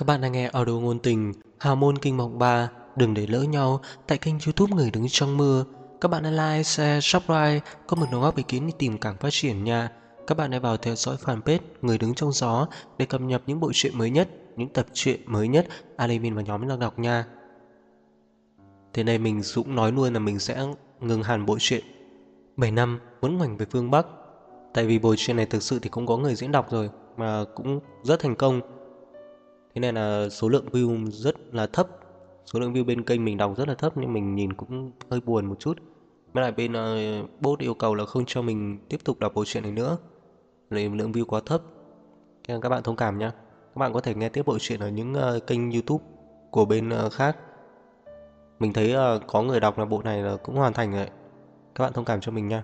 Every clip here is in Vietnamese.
Các bạn đang nghe audio ngôn tình Hào môn kinh mộng 3. Đừng để lỡ nhau tại kênh YouTube Người đứng trong mưa. Các bạn hãy like, share, subscribe, có một đóng góp ý kiến đi tìm càng phát triển nha. Các bạn hãy vào theo dõi fanpage Người đứng trong gió để cập nhật những bộ truyện mới nhất, những tập truyện mới nhất admin và nhóm đang đọc nha. Thế này mình Dũng nói luôn là mình sẽ ngừng hẳn bộ truyện 7 năm muốn ngoảnh về phương Bắc. Tại vì bộ truyện này thực sự thì cũng có người diễn đọc rồi mà cũng rất thành công. Thế nên là số lượng view rất là thấp. Số lượng view bên kênh mình đọc rất là thấp nhưng mình nhìn cũng hơi buồn một chút. Với lại bên bot yêu cầu là không cho mình tiếp tục đọc bộ truyện này nữa, vì lượng view quá thấp. Nên các bạn thông cảm nhé. Các bạn có thể nghe tiếp bộ truyện ở những kênh YouTube của bên khác. Mình thấy có người đọc là bộ này là cũng hoàn thành rồi. Các bạn thông cảm cho mình nha.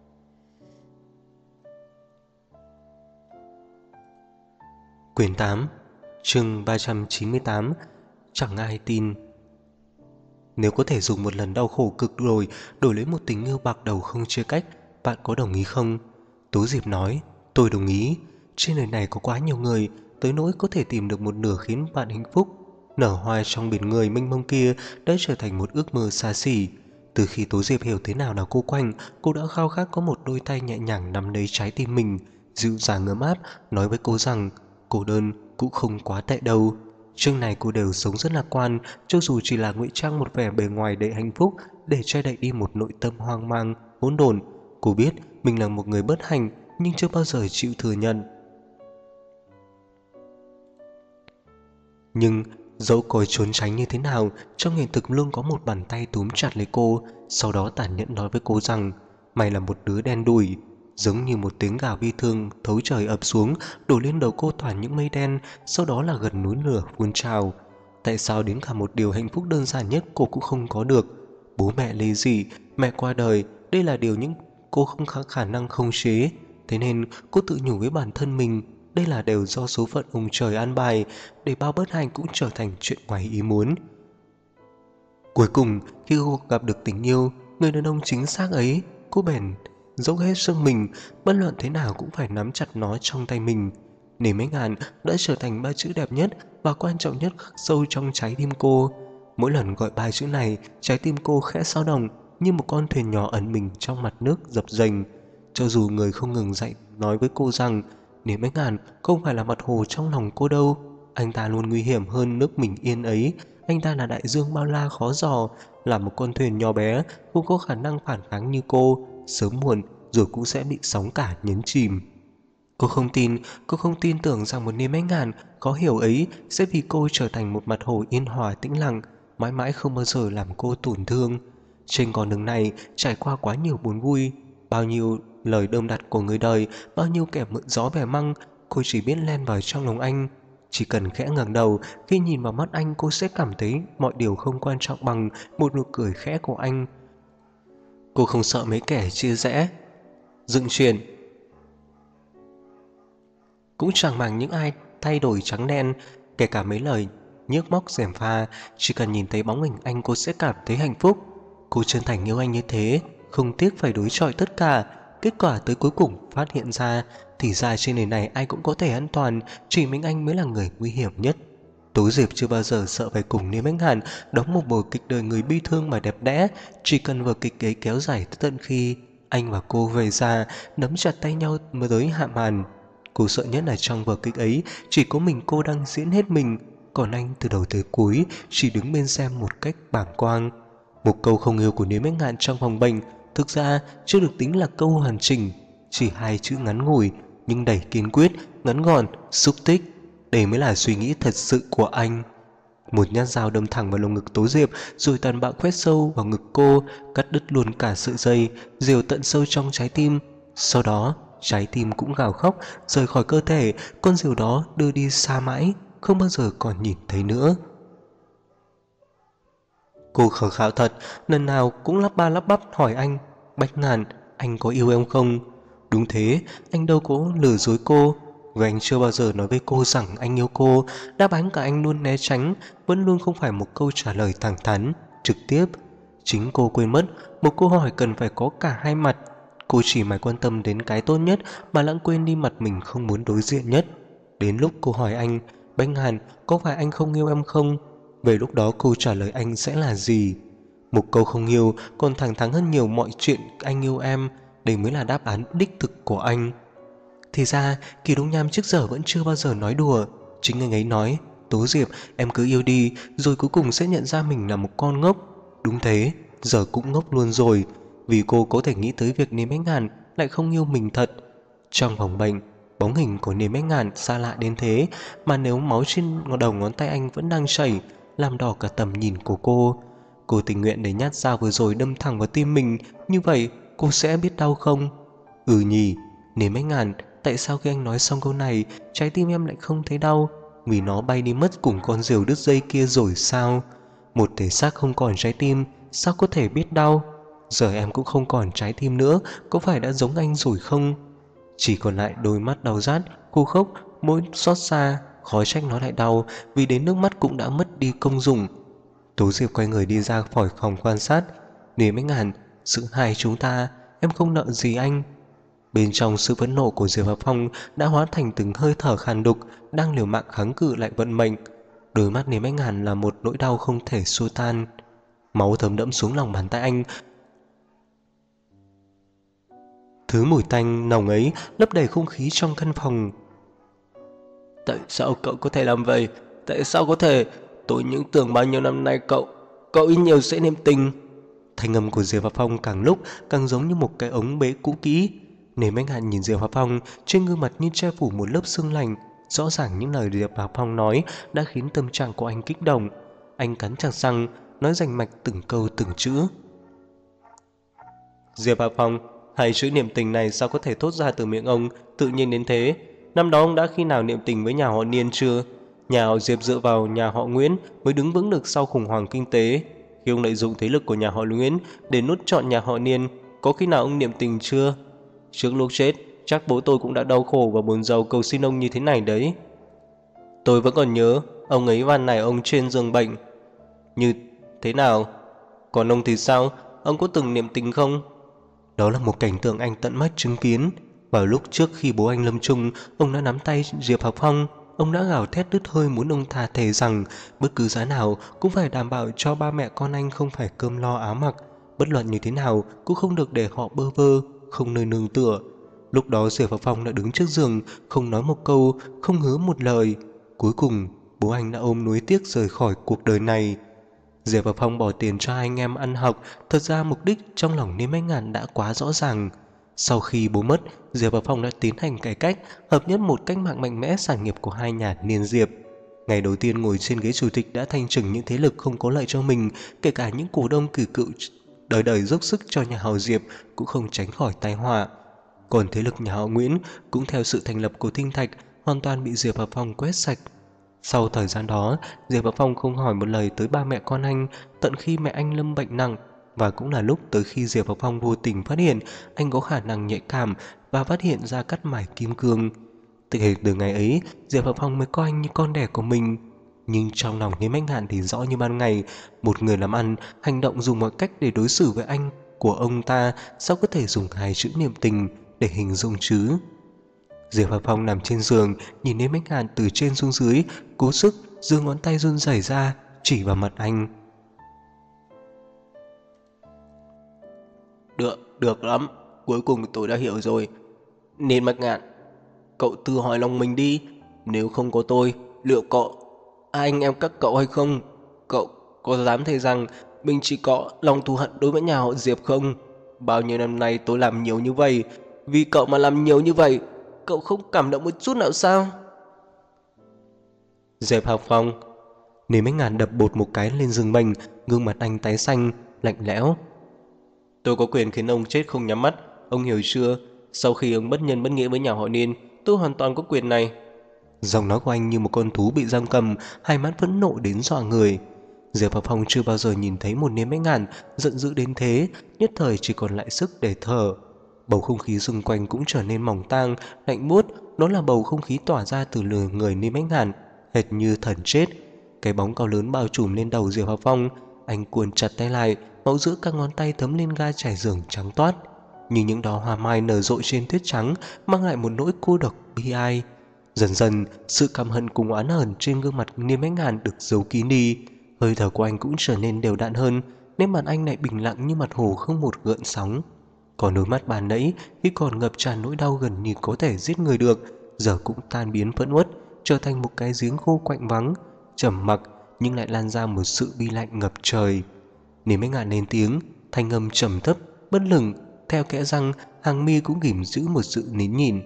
Quyển 8, chương 398. Chẳng ai tin. Nếu có thể dùng một lần đau khổ cực rồi đổi lấy một tình yêu bạc đầu không chia cách, bạn có đồng ý không? Tố Diệp nói. Tôi đồng ý. Trên đời này có quá nhiều người, tới nỗi có thể tìm được một nửa khiến bạn hạnh phúc. Nở hoa trong biển người mênh mông kia đã trở thành một ước mơ xa xỉ. Từ khi Tố Diệp hiểu thế nào là cô quanh, cô đã khao khát có một đôi tay nhẹ nhàng nắm lấy trái tim mình, dịu dàng ấm áp, nói với cô rằng cô đơn cũng không quá tệ đâu. Chương này cô đều sống rất lạc quan, cho dù chỉ là ngụy trang một vẻ bề ngoài đầy hạnh phúc để che đậy đi một nội tâm hoang mang, hỗn độn. Cô biết mình là một người bất hạnh nhưng chưa bao giờ chịu thừa nhận. Nhưng dẫu có trốn tránh như thế nào, trong hiện thực luôn có một bàn tay túm chặt lấy cô, sau đó tàn nhẫn nói với cô rằng mày là một đứa đen đủi. Giống như một tiếng gào bi thương thấu trời ập xuống, đổ lên đầu cô toàn những mây đen, sau đó là gần núi lửa phun trào. Tại sao đến cả một điều hạnh phúc đơn giản nhất cô cũng không có được? Bố mẹ ly dị, mẹ qua đời, đây là điều những cô không có khả năng khống chế. Thế nên cô tự nhủ với bản thân mình, đây là đều do số phận ông trời an bài, để bao bất hạnh cũng trở thành chuyện ngoài ý muốn. Cuối cùng, khi cô gặp được tình yêu, người đàn ông chính xác ấy, cô bèn dốc hết sức mình, bất luận thế nào cũng phải nắm chặt nó trong tay mình. Nếm Ánh Ngàn đã trở thành ba chữ đẹp nhất và quan trọng nhất khắc sâu trong trái tim cô. Mỗi lần gọi ba chữ này, trái tim cô khẽ xao động như một con thuyền nhỏ ẩn mình trong mặt nước dập dềnh. Cho dù người không ngừng dạy nói với cô rằng Nếm Ánh Ngàn không phải là mặt hồ trong lòng cô đâu, anh ta luôn nguy hiểm hơn nước mình yên ấy. Anh ta là đại dương bao la khó dò, là một con thuyền nhỏ bé không có khả năng phản kháng như cô, sớm muộn rồi cũng sẽ bị sóng cả nhấn chìm. Cô không tin tưởng rằng một Nếm Ánh Ngàn có hiểu ấy sẽ vì cô trở thành một mặt hồ yên hòa tĩnh lặng, mãi mãi không bao giờ làm cô tổn thương. Trên con đường này trải qua quá nhiều buồn vui, bao nhiêu lời đơm đặt của người đời, bao nhiêu kẻ mượn gió bẻ măng, cô chỉ biết len vào trong lòng anh. Chỉ cần khẽ ngẩng đầu, khi nhìn vào mắt anh cô sẽ cảm thấy mọi điều không quan trọng bằng một nụ cười khẽ của anh. Cô không sợ mấy kẻ chia rẽ, dựng chuyện, cũng chẳng màng những ai thay đổi trắng đen, kể cả mấy lời nhức móc gièm pha. Chỉ cần nhìn thấy bóng hình anh cô sẽ cảm thấy hạnh phúc. Cô chân thành yêu anh như thế, không tiếc phải đối chọi tất cả. Kết quả tới cuối cùng phát hiện ra, thì ra trên đời này ai cũng có thể an toàn, chỉ mình anh mới là người nguy hiểm nhất. Tố Diệp chưa bao giờ sợ phải cùng Nếm Ánh Ngàn đóng một vở kịch đời người bi thương mà đẹp đẽ. Chỉ cần vở kịch ấy kéo dài tới tận khi anh và cô về già, nắm chặt tay nhau mới tới hạ màn. Cô sợ nhất là trong vở kịch ấy chỉ có mình cô đang diễn hết mình, còn anh từ đầu tới cuối chỉ đứng bên xem một cách bàng quang. Một câu không yêu của Nếm Ánh Ngàn trong phòng bệnh thực ra chưa được tính là câu hoàn chỉnh, chỉ hai chữ ngắn ngủi nhưng đầy kiên quyết, ngắn gọn, xúc tích. Đây mới là suy nghĩ thật sự của anh. Một nhát dao đâm thẳng vào lồng ngực Tố Diệp, rồi tàn bạo quét sâu vào ngực cô, cắt đứt luôn cả sợi dây, diều tận sâu trong trái tim. Sau đó trái tim cũng gào khóc rời khỏi cơ thể, con diều đó đưa đi xa mãi, không bao giờ còn nhìn thấy nữa. Cô khờ khạo thật, lần nào cũng lắp ba lắp bắp hỏi anh, Bạch Ngàn, anh có yêu em không? Đúng thế, anh đâu có lừa dối cô. Và anh chưa bao giờ nói với cô rằng anh yêu cô. Đáp án cả anh luôn né tránh, vẫn luôn không phải một câu trả lời thẳng thắn, trực tiếp. Chính cô quên mất, một câu hỏi cần phải có cả hai mặt. Cô chỉ mải quan tâm đến cái tốt nhất mà lãng quên đi mặt mình không muốn đối diện nhất. Đến lúc cô hỏi anh, Bách Ngàn, có phải anh không yêu em không? Về lúc đó câu trả lời anh sẽ là gì? Một câu không yêu còn thẳng thắn hơn nhiều mọi chuyện anh yêu em. Đây mới là đáp án đích thực của anh. Thì ra Kỳ Đông Nham trước giờ vẫn chưa bao giờ nói đùa. Chính anh ấy nói: Tố Diệp, em cứ yêu đi, rồi cuối cùng sẽ nhận ra mình là một con ngốc. Đúng thế, giờ cũng ngốc luôn rồi. Vì cô có thể nghĩ tới việc Niêm Bách Ngàn lại không yêu mình thật. Trong phòng bệnh, bóng hình của Niêm Bách Ngàn xa lạ đến thế, mà nếu máu trên đầu ngón tay anh vẫn đang chảy, làm đỏ cả tầm nhìn của cô. Cô tình nguyện để nhát dao vừa rồi đâm thẳng vào tim mình. Như vậy cô sẽ biết đau không? Ừ nhỉ. Niêm Bách Ngàn, tại sao khi anh nói xong câu này, trái tim em lại không thấy đau? Vì nó bay đi mất cùng con diều đứt dây kia rồi sao? Một thể xác không còn trái tim, sao có thể biết đau? Giờ em cũng không còn trái tim nữa, có phải đã giống anh rồi không? Chỉ còn lại đôi mắt đau rát, khô khốc, môi xót xa. Khó trách nó lại đau, vì đến nước mắt cũng đã mất đi công dụng. Tố Diệp quay người đi ra khỏi phòng quan sát. Niềm Bách Ngàn, giữa hai chúng ta, em không nợ gì anh. Bên trong sự phẫn nộ của Diệp Hợp Phong đã hóa thành từng hơi thở khàn đục, đang liều mạng kháng cự lại vận mệnh. Đôi mắt Niềm Bách Ngàn là một nỗi đau không thể xua tan. Máu thấm đẫm xuống lòng bàn tay anh. Thứ mùi tanh nồng ấy lấp đầy không khí trong căn phòng. Tại sao cậu có thể làm vậy? Tại sao có thể? Tôi những tưởng bao nhiêu năm nay cậu ít nhiều sẽ niệm tình. Thanh âm của Diệp Hợp Phong càng lúc càng giống như một cái ống bế cũ kỹ. Nếu Bách Hạn nhìn Diệp Hợp Phong, trên gương mặt như che phủ một lớp sương lạnh. Rõ ràng những lời Diệp Hợp Phong nói đã khiến tâm trạng của anh kích động. Anh cắn chặt răng, nói rành mạch từng câu từng chữ. Diệp Hợp Phong, hai chữ niệm tình này sao có thể thốt ra từ miệng ông tự nhiên đến thế? Năm đó ông đã khi nào niệm tình với nhà họ Niên chưa? Nhà họ Diệp dựa vào nhà họ Nguyễn mới đứng vững được sau khủng hoảng kinh tế. Khi ông lợi dụng thế lực của nhà họ Nguyễn để nuốt trọn nhà họ Niên, có khi nào ông niệm tình chưa? Trước lúc chết, chắc bố tôi cũng đã đau khổ và buồn rầu cầu xin ông như thế này đấy. Tôi vẫn còn nhớ, ông ấy van nài ông trên giường bệnh. Như thế nào? Còn ông thì sao? Ông có từng niệm tình không? Đó là một cảnh tượng anh tận mắt chứng kiến. Vào lúc trước khi bố anh lâm chung, ông đã nắm tay Diệp Hợp Phong. Ông đã gào thét đứt hơi muốn ông thà thề rằng bất cứ giá nào cũng phải đảm bảo cho ba mẹ con anh không phải cơm lo áo mặc. Bất luận như thế nào cũng không được để họ bơ vơ, không nơi nương tựa. Lúc đó Diệp Hợp Phong đã đứng trước giường, không nói một câu, không hứa một lời. Cuối cùng, bố anh đã ôm nuối tiếc rời khỏi cuộc đời này. Diệp và Phong bỏ tiền cho anh em ăn học. Thật ra mục đích trong lòng Niêm Bách Ngàn đã quá rõ ràng. Sau khi bố mất, Diệp và Phong đã tiến hành cải cách, hợp nhất một cách mạng mạnh mẽ sản nghiệp của hai nhà Niên Diệp. Ngày đầu tiên ngồi trên ghế chủ tịch đã thanh trừng những thế lực không có lợi cho mình, kể cả những cổ đông kỳ cựu đời đời dốc sức cho nhà họ Diệp cũng không tránh khỏi tai họa. Còn thế lực nhà họ Nguyễn cũng theo sự thành lập của Tinh Thạch hoàn toàn bị Diệp và Phong quét sạch. Sau thời gian đó, Diệp và Phong không hỏi một lời tới ba mẹ con anh tận khi mẹ anh lâm bệnh nặng, và cũng là lúc tới khi Diệp và Phong vô tình phát hiện anh có khả năng nhạy cảm và phát hiện ra cắt mải kim cương. Từ ngày ấy, Diệp và Phong mới coi anh như con đẻ của mình. Nhưng trong lòng Niêm Bách Ngạn thì rõ như ban ngày, một người làm ăn, hành động dùng mọi cách để đối xử với anh của ông ta sao có thể dùng hai chữ niệm tình để hình dung chứ? Diệp Hợp Phong nằm trên giường, nhìn Niêm Bách Ngạn từ trên xuống dưới, cố sức giơ ngón tay run rẩy ra chỉ vào mặt anh. Được lắm, cuối cùng tôi đã hiểu rồi. Niêm Bách Ngạn, cậu tự hỏi lòng mình đi, nếu không có tôi, liệu anh em các cậu hay không? Cậu có dám thề rằng mình chỉ có lòng thù hận đối với nhà họ Diệp không? Bao nhiêu năm nay tôi làm nhiều như vậy, vì cậu mà làm nhiều như vậy, cậu không cảm động một chút nào sao? Diệp Học Phong. Niêm Bách Ngạn đập bột một cái lên giường bệnh, gương mặt anh tái xanh, lạnh lẽo. Tôi có quyền khiến ông chết không nhắm mắt, ông hiểu chưa? Sau khi ông bất nhân bất nghĩa với nhà họ Niên, tôi hoàn toàn có quyền này. Giọng nói của anh như một con thú bị giam cầm, hai mắt phẫn nộ đến dọa người. Diệp Hợp Phong chưa bao giờ nhìn thấy một Niêm Bách Ngạn giận dữ đến thế, nhất thời chỉ còn lại sức để thở. Bầu không khí xung quanh cũng trở nên mỏng tang, lạnh buốt. Đó là bầu không khí tỏa ra từ người Niêm Bách Ngạn, hệt như thần chết. Cái bóng cao lớn bao trùm lên đầu Diệp Hợp Phong. Anh cuộn chặt tay lại, máu giữa các ngón tay thấm lên ga trải giường trắng toát, như những đóa hoa mai nở rộ trên tuyết trắng, mang lại một nỗi cô độc bi ai. Dần dần, sự căm hận cùng oán hờn trên gương mặt Niêm Bách Ngạn được giấu kín đi. Hơi thở của anh cũng trở nên đều đặn hơn, nét mặt anh lại bình lặng như mặt hồ không một gợn sóng. Còn đôi mắt ban nãy khi còn ngập tràn nỗi đau gần như có thể giết người được, giờ cũng tan biến phẫn uất, trở thành một cái giếng khô quạnh vắng, trầm mặc nhưng lại lan ra một sự bi lạnh ngập trời. Niêm Bách Ngạn lên tiếng, thanh âm trầm thấp, bất lửng, theo kẽ răng, hàng mi cũng ghim giữ một sự nín nhịn.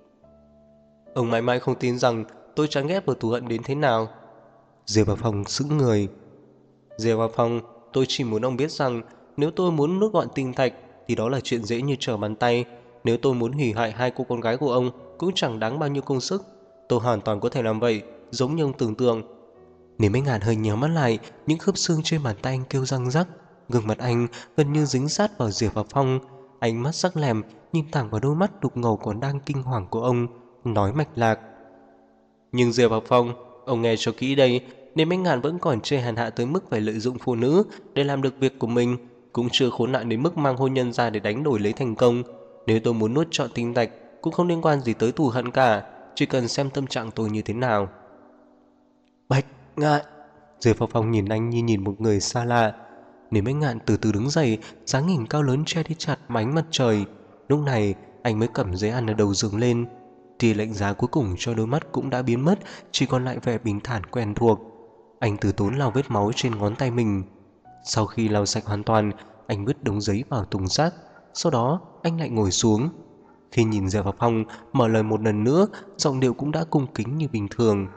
Ông mãi mãi không tin rằng tôi chán ghét và thù hận đến thế nào. Diệp Bà Phong sững người. Diệp Bà Phong, tôi chỉ muốn ông biết rằng nếu tôi muốn nuốt gọn tinh thạch thì đó là chuyện dễ như trở bàn tay. Nếu tôi muốn hủy hại hai cô con gái của ông cũng chẳng đáng bao nhiêu công sức. Tôi hoàn toàn có thể làm vậy, giống như ông tưởng tượng. Nếu mấy ngàn hơi nhéo mắt lại, những khớp xương trên bàn tay anh kêu răng rắc. Gương mặt anh gần như dính sát vào Diệp Bà Phong. Ánh mắt sắc lẹm nhìn thẳng vào đôi mắt đục ngầu còn đang kinh hoàng của ông, nói mạch lạc. Nhưng Diệp Bà Phong, ông nghe cho kỹ đây, nếu mấy ngàn vẫn còn chê hèn hạ tới mức phải lợi dụng phụ nữ để làm được việc của mình, cũng chưa khốn nạn đến mức mang hôn nhân ra để đánh đổi lấy thành công. Nếu tôi muốn nuốt trọn tinh thạch cũng không liên quan gì tới thù hận cả, chỉ cần xem tâm trạng tôi như thế nào. Bạch Ngạn. Diệp Phong Phong nhìn anh như nhìn một người xa lạ. Nếu Bạch Ngạn từ từ đứng dậy, dáng hình cao lớn che đi chặt ánh mặt trời. Lúc này anh mới cầm giấy ăn ở đầu giường lên. Tia lạnh giá cuối cùng cho đôi mắt cũng đã biến mất, chỉ còn lại vẻ bình thản quen thuộc. Anh từ tốn lau vết máu trên ngón tay mình. Sau khi lau sạch hoàn toàn, anh vứt đống giấy vào thùng rác. Sau đó anh lại ngồi xuống. Khi nhìn Diệp Phong mở lời một lần nữa, giọng điệu cũng đã cung kính như bình thường.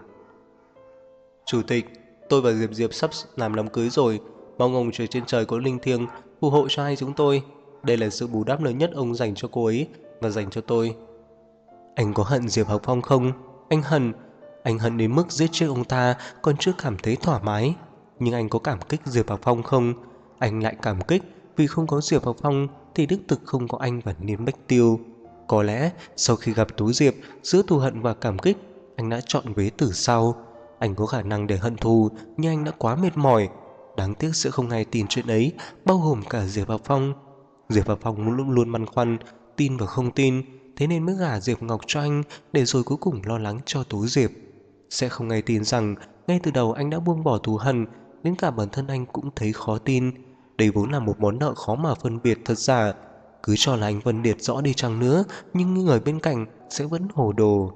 Chủ tịch, tôi và Diệp Diệp sắp làm đám cưới rồi, mong ông trời trên trời có linh thiêng phù hộ cho hai chúng tôi. Đây là sự bù đắp lớn nhất ông dành cho cô ấy và dành cho tôi. Anh có hận Diệp Học Phong không? Anh hận đến mức giết chết ông ta còn chưa cảm thấy thoải mái. Nhưng anh có cảm kích Diệp Học Phong không? Anh lại cảm kích vì không có Diệp Học Phong thì đích thực không có anh và Niên Bách Tiêu. Có lẽ sau khi gặp Tú Diệp, giữa thù hận và cảm kích, anh đã chọn vế từ sau. Anh có khả năng để hận thù, nhưng anh đã quá mệt mỏi. Đáng tiếc sẽ không ai tin chuyện ấy, bao gồm cả Diệp Học Phong. Diệp Học Phong luôn luôn băn khoăn, tin và không tin, thế nên mới gả Diệp Ngọc cho anh, để rồi cuối cùng lo lắng cho Tú Diệp. Sẽ không ai tin rằng ngay từ đầu anh đã buông bỏ thù hận, đến cả bản thân anh cũng thấy khó tin. Đây vốn là một món nợ khó mà phân biệt thật giả. Cứ cho là anh phân biệt rõ đi chăng nữa, nhưng người bên cạnh sẽ vẫn hồ đồ.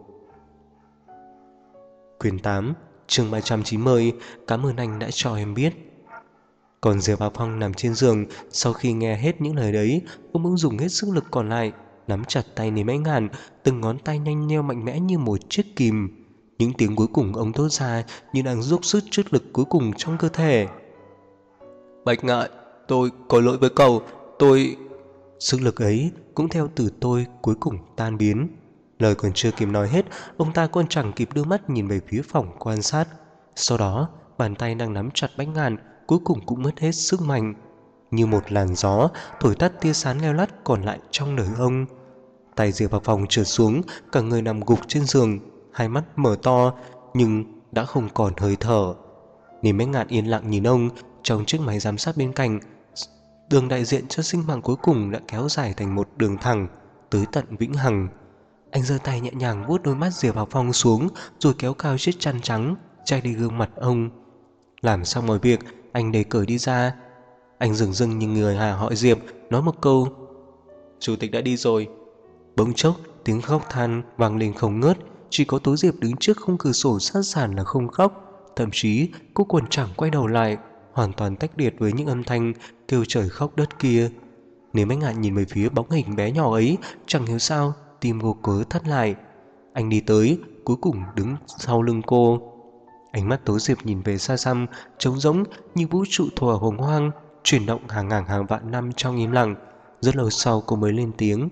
Quyển 8, chương 390, cảm ơn anh đã cho em biết. Còn Diệp Bà Phong nằm trên giường, sau khi nghe hết những lời đấy, ông bỗng dùng hết sức lực còn lại, nắm chặt tay Niêm Bách Ngạn, từng ngón tay nhanh nheo mạnh mẽ như một chiếc kìm. Những tiếng cuối cùng ông thốt ra như đang dốc sức trước lực cuối cùng trong cơ thể. Bạch Ngạn, tôi có lỗi với cậu, tôi... Sức lực ấy cũng theo từ tôi cuối cùng tan biến. Lời còn chưa kịp nói hết, ông ta còn chẳng kịp đưa mắt nhìn về phía phòng quan sát. Sau đó, bàn tay đang nắm chặt Bách Ngạn cuối cùng cũng mất hết sức mạnh. Như một làn gió thổi tắt tia sáng leo lắt còn lại trong đời ông. Tay Diệp vào phòng trượt xuống, cả người nằm gục trên giường, hai mắt mở to nhưng đã không còn hơi thở. Niềm Bách Ngạn yên lặng nhìn ông. Trong chiếc máy giám sát bên cạnh, đường đại diện cho sinh mạng cuối cùng đã kéo dài thành một đường thẳng tới tận vĩnh hằng. Anh giơ tay nhẹ nhàng vuốt đôi mắt Diệp Học Phong xuống, rồi kéo cao chiếc chăn trắng che đi gương mặt ông. Làm xong mọi việc, anh đẩy cửa đi ra. Anh dừng dưng như người hà họ Diệp, nói một câu: Chủ tịch đã đi rồi. Bỗng chốc tiếng khóc than vang lên không ngớt. Chỉ có Tố Diệp đứng trước khung cửa sổ sát sàn là không khóc. Thậm chí cô còn chẳng quay đầu lại, hoàn toàn tách biệt với những âm thanh kêu trời khóc đất kia. Nếu Bách Ngạn nhìn về phía bóng hình bé nhỏ ấy, chẳng hiểu sao tim vô cớ thắt lại. Anh đi tới, cuối cùng đứng sau lưng cô. Ánh mắt Tố Diệp nhìn về xa xăm, trống rỗng như vũ trụ thuở hồng hoang, chuyển động hàng ngàn hàng vạn năm trong im lặng. Rất lâu sau cô mới lên tiếng: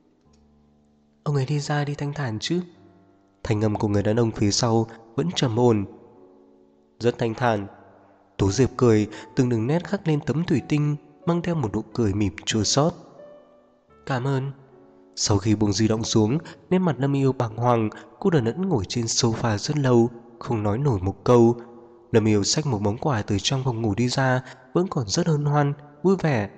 Ông ấy đi ra đi thanh thản chứ? Thanh âm của người đàn ông phía sau vẫn trầm ổn. Rất thanh thản. Tố Diệp cười, từng đường nét khắc lên tấm thủy tinh, mang theo một nụ cười mỉm chua xót. Cảm ơn. Sau khi buông di động xuống, nét mặt Lâm Yêu bàng hoàng. Cô đờ đẫn ngồi trên sofa rất lâu, không nói nổi một câu. Lâm Yêu xách một món quà từ trong phòng ngủ đi ra, vẫn còn rất hân hoan, vui vẻ.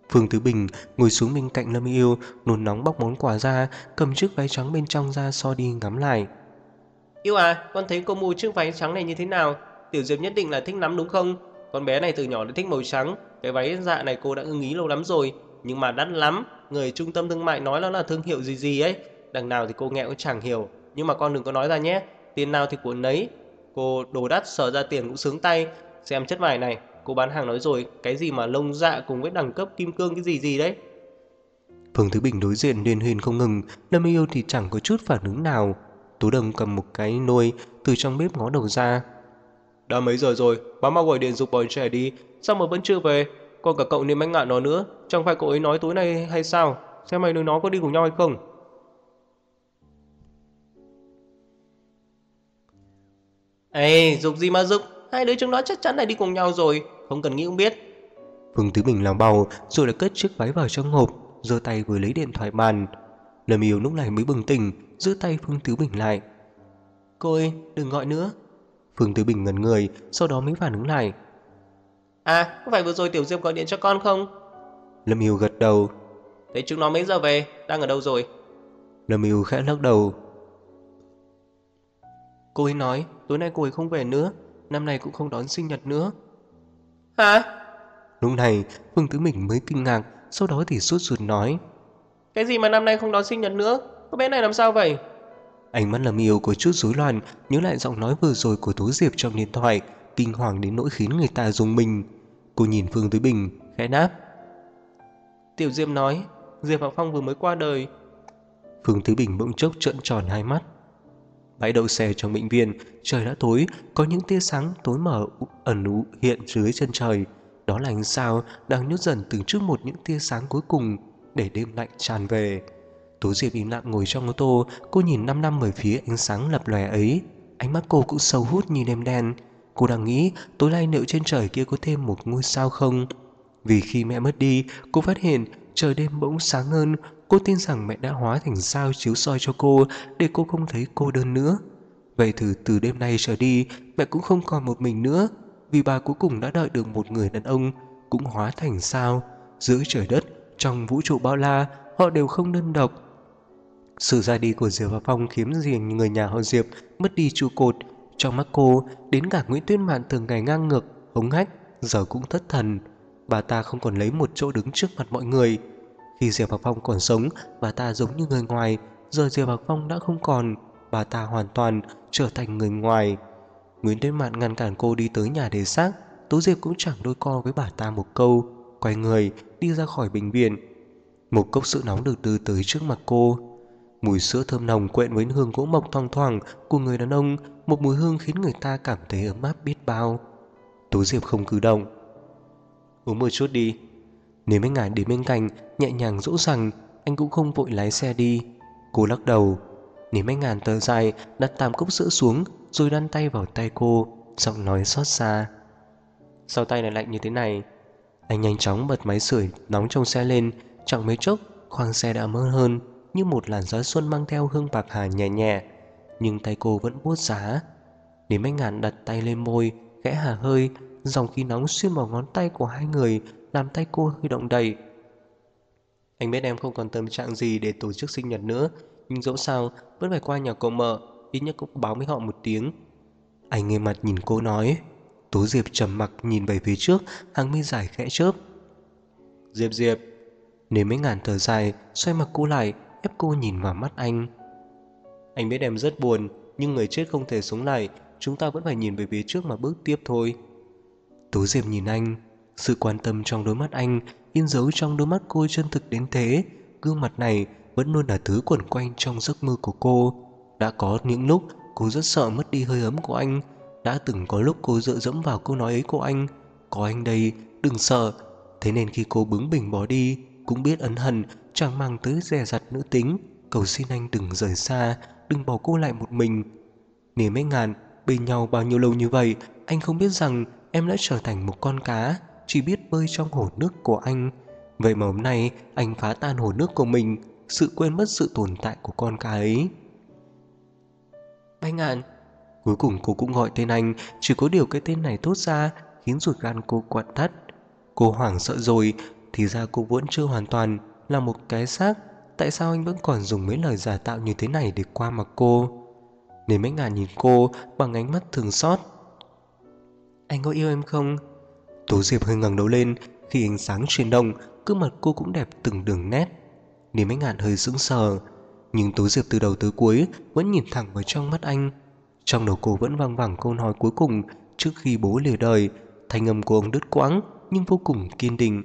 Phương Tứ Bình ngồi xuống bên cạnh Lâm Yêu, nôn nóng bóc món quà ra, cầm chiếc váy trắng bên trong ra so đi ngắm lại. Yêu à, con thấy cô mua chiếc váy trắng này như thế nào? Tiểu Diệp nhất định là thích lắm đúng không? Con bé này từ nhỏ đã thích màu trắng. Cái váy dạ này cô đã ưng ý lâu lắm rồi. Nhưng mà đắt lắm. Người trung tâm thương mại nói nó là thương hiệu gì gì ấy. Đằng nào thì cô nghe cũng chẳng hiểu. Nhưng mà con đừng có nói ra nhé. Tiền nào thì của nấy. Cô đồ đắt sờ ra tiền cũng sướng tay. Xem chất vải này. Cô bán hàng nói rồi. Cái gì mà lông dạ cùng với đẳng cấp kim cương cái gì gì đấy. Phương Thứ Bình đối diện liên huyền không ngừng, Lâm Yêu thì chẳng có chút phản ứng nào. Tú Đồng cầm một cái nôi từ trong bếp ngó đầu ra. Đã mấy giờ rồi, bác mau gọi điện giục bọn trẻ đi, sao mà vẫn chưa về? Còn cả cậu nên anh ngạn nó nữa, chẳng phải cậu ấy nói tối nay hay sao? Xem mày nói nó có đi cùng nhau hay không? Ê, giục gì mà giục, hai đứa chúng nó chắc chắn là đi cùng nhau rồi, không cần nghĩ cũng biết. Phương Tứ Bình làm bầu rồi lại cất chiếc váy vào trong hộp, giơ tay vừa lấy điện thoại bàn. Lâm Yêu lúc này mới bừng tỉnh, giữ tay Phương Tứ Bình lại. Cô ơi, đừng gọi nữa. Phương Tứ Bình ngẩn người, sau đó mới phản ứng lại. À, có phải vừa rồi Tiểu Diệp gọi điện cho con không? Lâm Yêu gật đầu. Thế chúng nó mấy giờ về, đang ở đâu rồi? Lâm Yêu khẽ lắc đầu. Cô ấy nói tối nay cô ấy không về nữa, năm nay cũng không đón sinh nhật nữa. Hả? Lúc này Phương Tứ Bình mới kinh ngạc, sau đó thì sốt ruột nói. Cái gì mà năm nay không đón sinh nhật nữa? Cô bé này làm sao vậy? Ánh mắt Lâm Yêu có chút rối loạn, nhớ lại giọng nói vừa rồi của Tố Diệp trong điện thoại, kinh hoàng đến nỗi khiến người ta rùng mình. Cô nhìn Phương Tứ Bình, khẽ đáp. Tiểu Diệp nói, Diệp Học Phong vừa mới qua đời. Phương Tứ Bình bỗng chốc trợn tròn hai mắt. Bãi đậu xe trong bệnh viện, trời đã tối, có những tia sáng tối mờ ẩn hiện dưới chân trời. Đó là ánh sao đang nhút dần từng chút một những tia sáng cuối cùng để đêm lạnh tràn về. Tố Diệp im lặng ngồi trong ô tô, cô nhìn 5 năm về phía ánh sáng lập lòe ấy. Ánh mắt cô cũng sâu hút như đêm đen. Cô đang nghĩ tối nay liệu trên trời kia có thêm một ngôi sao không? Vì khi mẹ mất đi, cô phát hiện trời đêm bỗng sáng hơn. Cô tin rằng mẹ đã hóa thành sao chiếu soi cho cô để cô không thấy cô đơn nữa. Vậy từ đêm nay trở đi, mẹ cũng không còn một mình nữa, vì bà cuối cùng đã đợi được một người đàn ông cũng hóa thành sao. Giữa trời đất, trong vũ trụ bao la, họ đều không đơn độc. Sự ra đi của Diệp và Phong khiến người nhà họ Diệp mất đi trụ cột. Trong mắt cô, đến cả Nguyễn Tuyết Mạn thường ngày ngang ngược, hống hách, giờ cũng thất thần. Bà ta không còn lấy một chỗ đứng trước mặt mọi người. Khi Diệp Bạc Phong còn sống, bà ta giống như người ngoài. Giờ Diệp Bạc Phong đã không còn, bà ta hoàn toàn trở thành người ngoài. Nguyễn Tuyết Mạn ngăn cản cô đi tới nhà để xác. Tố Diệp cũng chẳng đôi co với bà ta một câu, quay người đi ra khỏi bệnh viện. Một cốc sữa nóng được đưa tới trước mặt cô. Mùi sữa thơm nồng quyện với hương gỗ mộc thoang thoảng của người đàn ông, một mùi hương khiến người ta cảm thấy ấm áp biết bao. Tố Diệp không cử động. Uống một chút đi. Nếu mấy ngài đến bên cạnh nhẹ nhàng dỗ dành, anh cũng không vội lái xe đi. Cô lắc đầu. Nếu mấy ngàn thở dài, đặt tạm cốc sữa xuống rồi đan tay vào tay cô, giọng nói xót xa. Sao tay lại lạnh như thế này? Anh nhanh chóng bật máy sưởi nóng trong xe lên. Chẳng mấy chốc khoang xe đã mơ hơn, như một làn gió xuân mang theo hương bạc hà nhẹ nhẹ. Nhưng tay cô vẫn buốt giá. Nếu mấy ngàn đặt tay lên môi, khẽ hả hơi, dòng khí nóng xuyên vào ngón tay của hai người làm tay cô hơi động đậy. Anh biết em không còn tâm trạng gì để tổ chức sinh nhật nữa, nhưng dẫu sao vẫn phải qua nhà cậu mợ, ít nhất cũng báo với họ một tiếng. Anh nghiêm mặt nhìn cô nói. Tố Diệp trầm mặc nhìn về phía trước, hàng mi dài khẽ chớp. Diệp Diệp. Nếu mấy ngàn thở dài, xoay mặt cô lại, ép cô nhìn vào mắt anh. Anh biết em rất buồn, nhưng người chết không thể sống lại, chúng ta vẫn phải nhìn về phía trước mà bước tiếp thôi. Tố Diệp nhìn anh, sự quan tâm trong đôi mắt anh in dấu trong đôi mắt cô chân thực đến thế. Gương mặt này vẫn luôn là thứ quẩn quanh trong giấc mơ của cô. Đã có những lúc cô rất sợ mất đi hơi ấm của anh. Đã từng có lúc cô dựa dẫm vào câu nói ấy của anh. Có anh đây, đừng sợ. Thế nên khi cô bướng bỉnh bỏ đi, cũng biết ân hận, chẳng mang tới dè dặt nữ tính. Cầu xin anh đừng rời xa, đừng bỏ cô lại một mình. Nếu mấy ngàn bên nhau bao nhiêu lâu như vậy, anh không biết rằng em đã trở thành một con cá chỉ biết bơi trong hồ nước của anh. Vậy mà hôm nay anh phá tan hồ nước của mình, sự quên mất sự tồn tại của con cá ấy. Bách Ngạn. Cuối cùng cô cũng gọi tên anh, chỉ có điều cái tên này thốt ra khiến ruột gan cô quặn thắt. Cô hoảng sợ rồi, thì ra cô vẫn chưa hoàn toàn là một cái xác. Tại sao anh vẫn còn dùng mấy lời giả tạo như thế này để qua mặt cô? Nên mấy ngàn nhìn cô bằng ánh mắt thương xót. Anh có yêu em không? Tố Diệp hơi ngẩng đầu lên. Khi ánh sáng chuyển động, gương mặt cô cũng đẹp từng đường nét. Nên mấy ngàn hơi sững sờ. Nhưng Tố Diệp từ đầu tới cuối vẫn nhìn thẳng vào trong mắt anh. Trong đầu cô vẫn vang vẳng câu nói cuối cùng trước khi bố lìa đời. Thanh âm của ông đứt quãng nhưng vô cùng kiên định.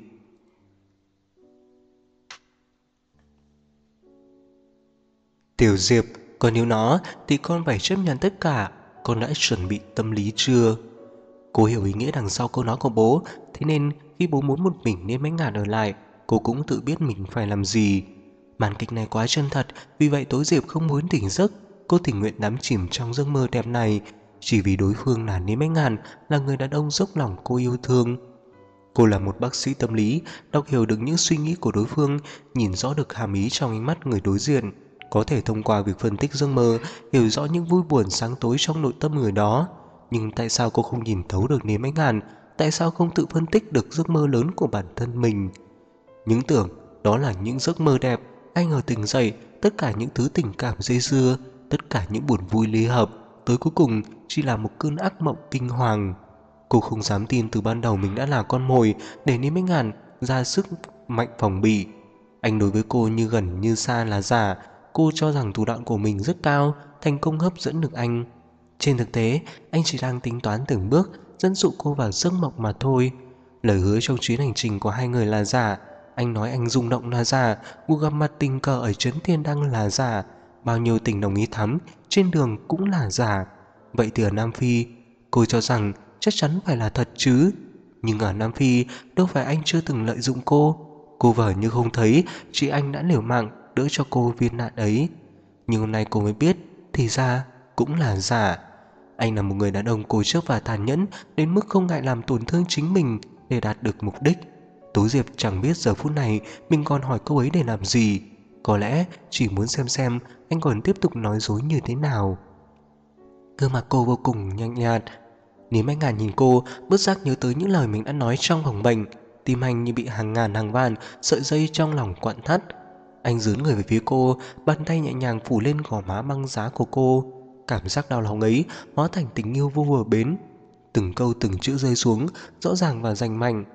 Tiểu Diệp, con yêu nó thì con phải chấp nhận tất cả. Con đã chuẩn bị tâm lý chưa? Cô hiểu ý nghĩa đằng sau câu nói của bố. Thế nên khi bố muốn một mình nên mấy ngàn ở lại, cô cũng tự biết mình phải làm gì. Màn kịch này quá chân thật, vì vậy Tố Diệp không muốn tỉnh giấc. Cô tình nguyện đắm chìm trong giấc mơ đẹp này, chỉ vì đối phương là Lý Mấy Ngàn, là người đàn ông dốc lòng cô yêu thương. Cô là một bác sĩ tâm lý, đọc hiểu được những suy nghĩ của đối phương, nhìn rõ được hàm ý trong ánh mắt người đối diện, có thể thông qua việc phân tích giấc mơ hiểu rõ những vui buồn sáng tối trong nội tâm người đó. Nhưng tại sao cô không nhìn thấu được Lý Mấy Ngàn? Tại sao không tự phân tích được giấc mơ lớn của bản thân mình? Những tưởng đó là những giấc mơ đẹp, ai ngờ tỉnh dậy tất cả những thứ tình cảm dây dưa, tất cả những buồn vui ly hợp, tới cuối cùng chỉ là một cơn ác mộng kinh hoàng. Cô không dám tin từ ban đầu mình đã là con mồi để Lý Mấy Ngàn ra sức mạnh phòng bị. Anh đối với cô như gần như xa là giả. Cô cho rằng thủ đoạn của mình rất cao, thành công hấp dẫn được anh. Trên thực tế, anh chỉ đang tính toán từng bước dẫn dụ cô vào giấc mộng mà thôi. Lời hứa trong chuyến hành trình của hai người là giả. Anh nói anh rung động là giả. Cuộc gặp mặt tình cờ ở Trấn Thiên Đăng là giả. Bao nhiêu tình đồng ý thắm trên đường cũng là giả. Vậy thì ở Nam Phi, cô cho rằng chắc chắn phải là thật chứ. Nhưng ở Nam Phi, đâu phải anh chưa từng lợi dụng cô. Cô vờ như không thấy, chị anh đã liều mạng đỡ cho cô viên đạn ấy. Nhưng hôm nay cô mới biết, thì ra cũng là giả. Anh là một người đàn ông cố chấp và tàn nhẫn đến mức không ngại làm tổn thương chính mình để đạt được mục đích. Tố Diệp chẳng biết giờ phút này mình còn hỏi câu ấy để làm gì. Có lẽ chỉ muốn xem anh còn tiếp tục nói dối như thế nào. Gương mặt cô vô cùng nhợt nhạt. Nếu Anh Ngàn nhìn cô, bất giác nhớ tới những lời mình đã nói trong phòng bệnh. Tim anh như bị hàng ngàn hàng vạn sợi dây trong lòng quặn thắt. Anh dướn người về phía cô, bàn tay nhẹ nhàng phủ lên gò má băng giá của cô. Cảm giác đau lòng ấy hóa thành tình yêu vô bờ bến. Từng câu từng chữ rơi xuống, rõ ràng và rành mạch.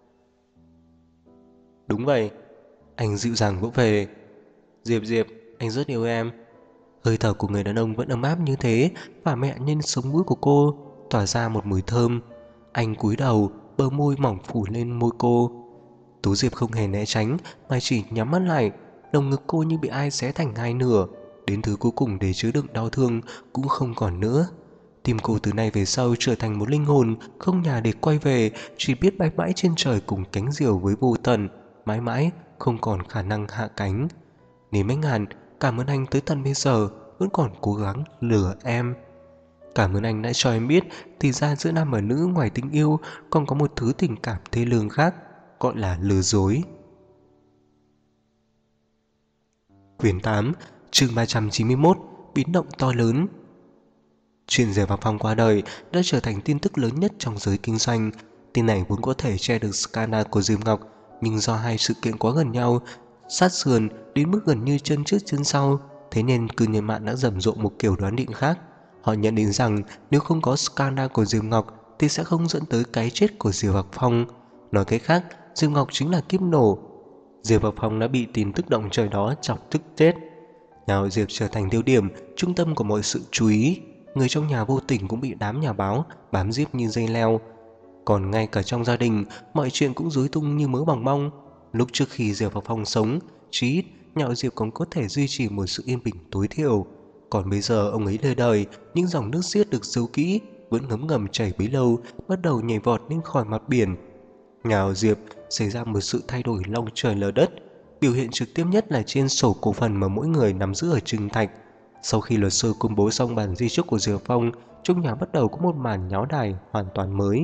Đúng vậy, anh dịu dàng vỗ về. Diệp Diệp, anh rất yêu em. Hơi thở của người đàn ông vẫn ấm áp như thế, và mẹ nhân sống mũi của cô tỏa ra một mùi thơm. Anh cúi đầu, bờ môi mỏng phủ lên môi cô. Tú Diệp không hề né tránh mà chỉ nhắm mắt lại. Lồng ngực cô như bị ai xé thành hai nửa, đến thứ cuối cùng để chứa đựng đau thương cũng không còn nữa. Tim cô từ nay về sau trở thành một linh hồn không nhà để quay về, chỉ biết bay mãi trên trời cùng cánh diều với vô tận, mãi mãi không còn khả năng hạ cánh. Nếu Mấy Ngàn, cảm ơn anh tới tận bây giờ vẫn còn cố gắng lừa em. Cảm ơn anh đã cho em biết thì ra giữa nam và nữ ngoài tình yêu còn có một thứ tình cảm thê lương khác, gọi là lừa dối. Quyển 8, chương 391, biến động to lớn. Chuyện Diệp Học Phong qua đời đã trở thành tin tức lớn nhất trong giới kinh doanh. Tin này vốn có thể che được scandal của Diệp Ngọc, nhưng do hai sự kiện quá gần nhau, sát sườn đến mức gần như chân trước chân sau, thế nên cư dân mạng đã rầm rộ một kiểu đoán định khác. Họ nhận định rằng nếu không có scandal của Diệp Ngọc thì sẽ không dẫn tới cái chết của Diệp Học Phong. Nói cách khác, Diệp Ngọc chính là kiếp nổ. Diệp Học Phong đã bị tin tức động trời đó chọc tức chết. Nhà họ Diệp trở thành tiêu điểm, trung tâm của mọi sự chú ý. Người trong nhà vô tình cũng bị đám nhà báo bám giết như dây leo. Còn ngay cả trong gia đình, mọi chuyện cũng rối tung như mớ bòng bong. Lúc trước khi Diệp Học Phong sống, chí ít nhà họ Diệp còn có thể duy trì một sự yên bình tối thiểu. Còn bây giờ ông ấy lơ đời, những dòng nước xiết được giấu kỹ vẫn ngấm ngầm chảy bấy lâu, bắt đầu nhảy vọt lên khỏi mặt biển. Nhà họ Diệp xảy ra một sự thay đổi long trời lở đất. Biểu hiện trực tiếp nhất là trên sổ cổ phần mà mỗi người nắm giữ ở Trưng Thạch. Sau khi luật sư công bố xong bản di chúc của Diệp Phong, trong nhà bắt đầu có một màn nháo đài hoàn toàn mới.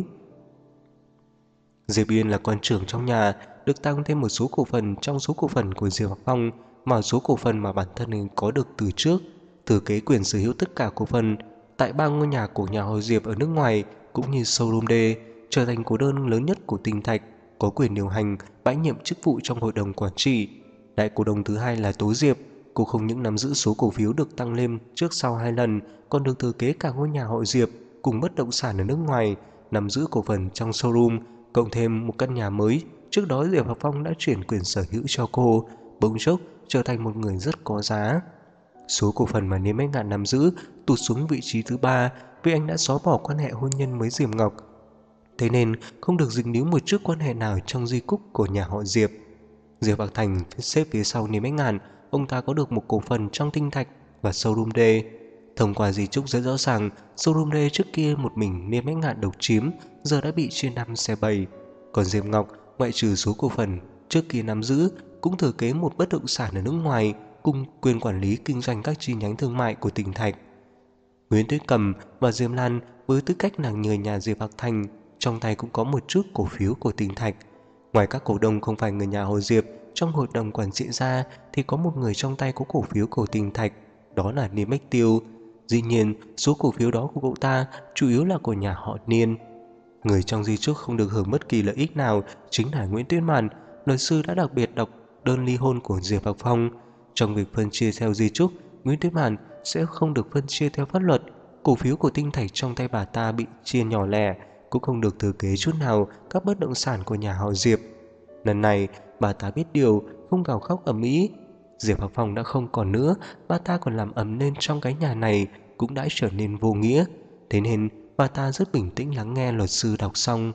Diệp Yên là con trưởng trong nhà, được tăng thêm một số cổ phần trong số cổ phần của Diệp Phong, mà số cổ phần mà bản thân mình có được từ trước, thừa kế quyền sở hữu tất cả cổ phần tại ba ngôi nhà của nhà họ Diệp ở nước ngoài cũng như showroom D, trở thành cổ đông lớn nhất của Tinh Thạch. có quyền điều hành, bãi nhiệm chức vụ trong hội đồng quản trị. Đại cổ đông thứ hai là Tố Diệp, cô không những nắm giữ số cổ phiếu được tăng lên trước sau 2 lần, còn được thừa kế cả ngôi nhà họ Diệp cùng bất động sản ở nước ngoài, nắm giữ cổ phần trong showroom, cộng thêm một căn nhà mới. Trước đó Diệp Học Phong đã chuyển quyền sở hữu cho cô, bỗng chốc trở thành một người rất có giá. Số cổ phần mà Niêm Bách Ngạn nắm giữ tụt xuống vị trí thứ 3 vì anh đã xóa bỏ quan hệ hôn nhân với Diệp Ngọc. Thế nên không được dính líu một chút quan hệ nào trong di cúc của nhà họ Diệp. Diệp Bạc Thành xếp phía sau Niêm Bách Ngạn, ông ta có được một cổ phần trong Tinh Thạch và showroom D. Thông qua di chúc rất rõ ràng, showroom D trước kia một mình Niêm Bách Ngạn độc chiếm, giờ đã bị chia 5 xe 7. Còn Diệp Ngọc, ngoại trừ số cổ phần trước kia nắm giữ, cũng thừa kế một bất động sản ở nước ngoài cùng quyền quản lý kinh doanh các chi nhánh thương mại của Tinh Thạch. Nguyễn Tuyết Cầm và Diêm Lan với tư cách là người nhà Diệp Bạc Thành, trong tay cũng có một chút cổ phiếu của Tinh Thạch. Ngoài các cổ đông không phải người nhà họ Diệp, trong hội đồng quản trị ra thì có một người trong tay có cổ phiếu của Tinh Thạch, đó là Niêm Bách Tiêu. Dĩ nhiên, số cổ phiếu đó của cậu ta chủ yếu là của nhà họ Niên. Người trong di chúc không được hưởng bất kỳ lợi ích nào chính là Nguyễn Tuyết Mạn. Luật sư đã đặc biệt đọc đơn ly hôn của Diệp Bạc Phong. Trong việc phân chia theo di chúc, Nguyễn Tuyết Mạn sẽ không được phân chia theo pháp luật. Cổ phiếu của Tinh Thạch trong tay bà ta bị chia nhỏ lẻ, cũng không được thừa kế chút nào các bất động sản của nhà họ Diệp. Lần này, bà ta biết điều, không gào khóc ầm ĩ. Diệp Bạc Phong đã không còn nữa, bà ta còn làm ầm lên trong cái nhà này cũng đã trở nên vô nghĩa. Thế nên, bà ta rất bình tĩnh lắng nghe luật sư đọc xong.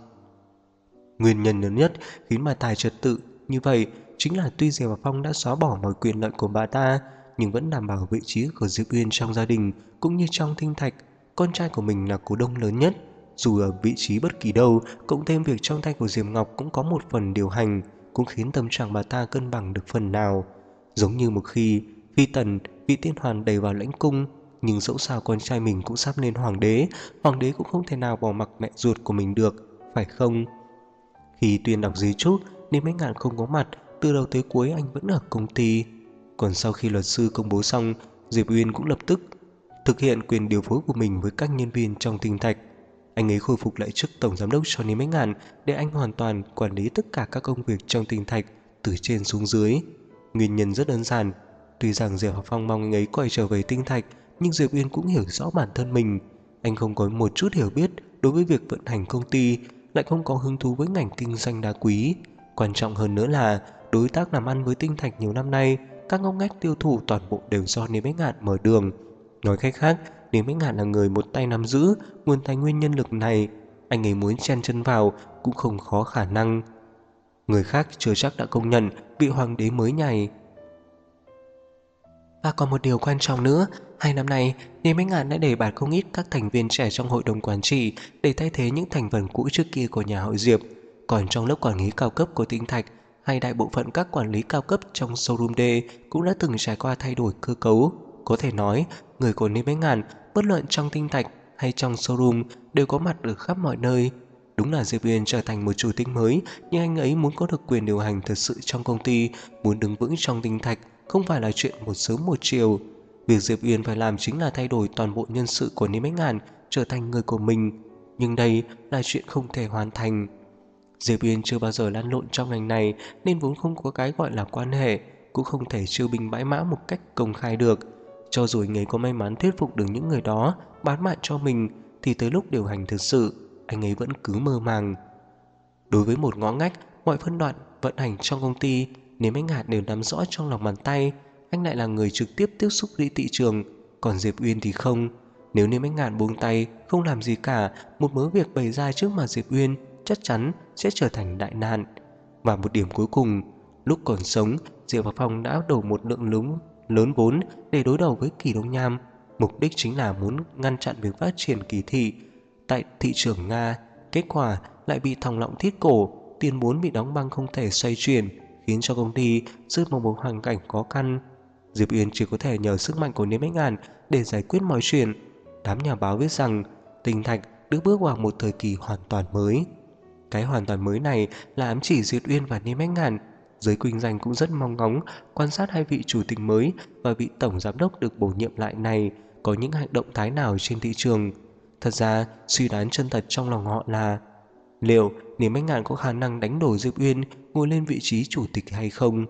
Nguyên nhân lớn nhất khiến bà ta trật tự như vậy chính là tuy Diệp Bạc Phong đã xóa bỏ mọi quyền lợi của bà ta, nhưng vẫn đảm bảo vị trí của Diệp Uyên trong gia đình cũng như trong Tinh Thạch. Con trai của mình là cổ đông lớn nhất, dù ở vị trí bất kỳ đâu, cộng thêm việc trong tay của Diệp Ngọc cũng có một phần điều hành, cũng khiến tâm trạng bà ta cân bằng được phần nào. Giống như một khi Phi Tần, vị tiên hoàn đầy vào lãnh cung, nhưng dẫu sao con trai mình cũng sắp lên hoàng đế cũng không thể nào bỏ mặc mẹ ruột của mình được, phải không? Khi Tuyên đọc di chúc, Niêm Bách Ngạn không có mặt, từ đầu tới cuối anh vẫn ở công ty. Còn sau khi luật sư công bố xong, Diệp Uyên cũng lập tức thực hiện quyền điều phối của mình với các nhân viên trong Tinh Thạch. Anh ấy khôi phục lại chức tổng giám đốc cho Niêm Bách Ngạn để anh hoàn toàn quản lý tất cả các công việc trong Tinh Thạch từ trên xuống dưới. Nguyên nhân rất đơn giản, tuy rằng Diệp Học Phong mong anh ấy quay trở về Tinh Thạch, nhưng Diệp Uyên cũng hiểu rõ bản thân mình. Anh không có một chút hiểu biết đối với việc vận hành công ty, lại không có hứng thú với ngành kinh doanh đá quý. Quan trọng hơn nữa là đối tác làm ăn với Tinh Thạch nhiều năm nay, các ngóc ngách tiêu thụ toàn bộ đều do Niêm Bách Ngạn mở đường. Nói cách khác, Niêm Bách Ngạn là người một tay nắm giữ nguồn tài nguyên nhân lực này, anh ấy muốn chen chân vào cũng không khó khả năng. Người khác chưa chắc đã công nhận vị hoàng đế mới này. Và còn một điều quan trọng nữa, 2 năm nay, Niêm Bách Ngạn đã đề bạt không ít các thành viên trẻ trong hội đồng quản trị để thay thế những thành phần cũ trước kia của nhà họ Diệp. Còn trong lớp quản lý cao cấp của Tinh Thạch, hay đại bộ phận các quản lý cao cấp trong showroom D cũng đã từng trải qua thay đổi cơ cấu. Có thể nói, người của Niêm Bách Ngạn, bất luận trong Tinh Thạch hay trong showroom, đều có mặt ở khắp mọi nơi. Đúng là Diệp Uyên trở thành một chủ tịch mới, nhưng anh ấy muốn có được quyền điều hành thật sự trong công ty, muốn đứng vững trong Tinh Thạch không phải là chuyện một sớm một chiều. Việc Diệp Uyên phải làm chính là thay đổi toàn bộ nhân sự của Niêm Bách Ngạn trở thành người của mình, nhưng đây là chuyện không thể hoàn thành. Diệp Uyên chưa bao giờ lăn lộn trong ngành này nên vốn không có cái gọi là quan hệ, cũng không thể chiêu binh bãi mã một cách công khai được. Cho dù anh ấy có may mắn thuyết phục được những người đó bán mạng cho mình, thì tới lúc điều hành thực sự, anh ấy vẫn cứ mơ màng. Đối với một ngõ ngách, mọi phân đoạn vận hành trong công ty, Niêm Bách Ngạn đều nắm rõ trong lòng bàn tay. Anh lại là người trực tiếp tiếp xúc với thị trường, còn Diệp Uyên thì không. Nếu Niêm Bách Ngạn buông tay, không làm gì cả, một mớ việc bày ra trước mặt Diệp Uyên chắc chắn sẽ trở thành đại nạn. Và một điểm cuối cùng, lúc còn sống, Diệp Bạc Phong đã đổ một lượng lớn vốn để đối đầu với Kỳ Đông Nham. Mục đích chính là muốn ngăn chặn việc phát triển kỳ thị tại thị trường Nga. Kết quả lại bị thòng lọng thiết cổ, tiền vốn bị đóng băng không thể xoay chuyển, khiến cho công ty rơi vào một hoàn cảnh khó khăn. Diệp Uyên chỉ có thể nhờ sức mạnh của Niêm Bách Ngạn để giải quyết mọi chuyện. Đám nhà báo viết rằng Tinh Thạch được bước vào một thời kỳ hoàn toàn mới. Cái hoàn toàn mới này là ám chỉ Diệp Uyên và Niêm Bách Ngạn. Giới kinh doanh cũng rất mong ngóng quan sát hai vị chủ tịch mới và vị tổng giám đốc được bổ nhiệm lại này có những hành động thái nào trên thị trường. Thật ra, suy đoán chân thật trong lòng họ là Liệu Niềm Bách Ngạn có khả năng đánh đổ Diệp Uyên ngồi lên vị trí chủ tịch hay không?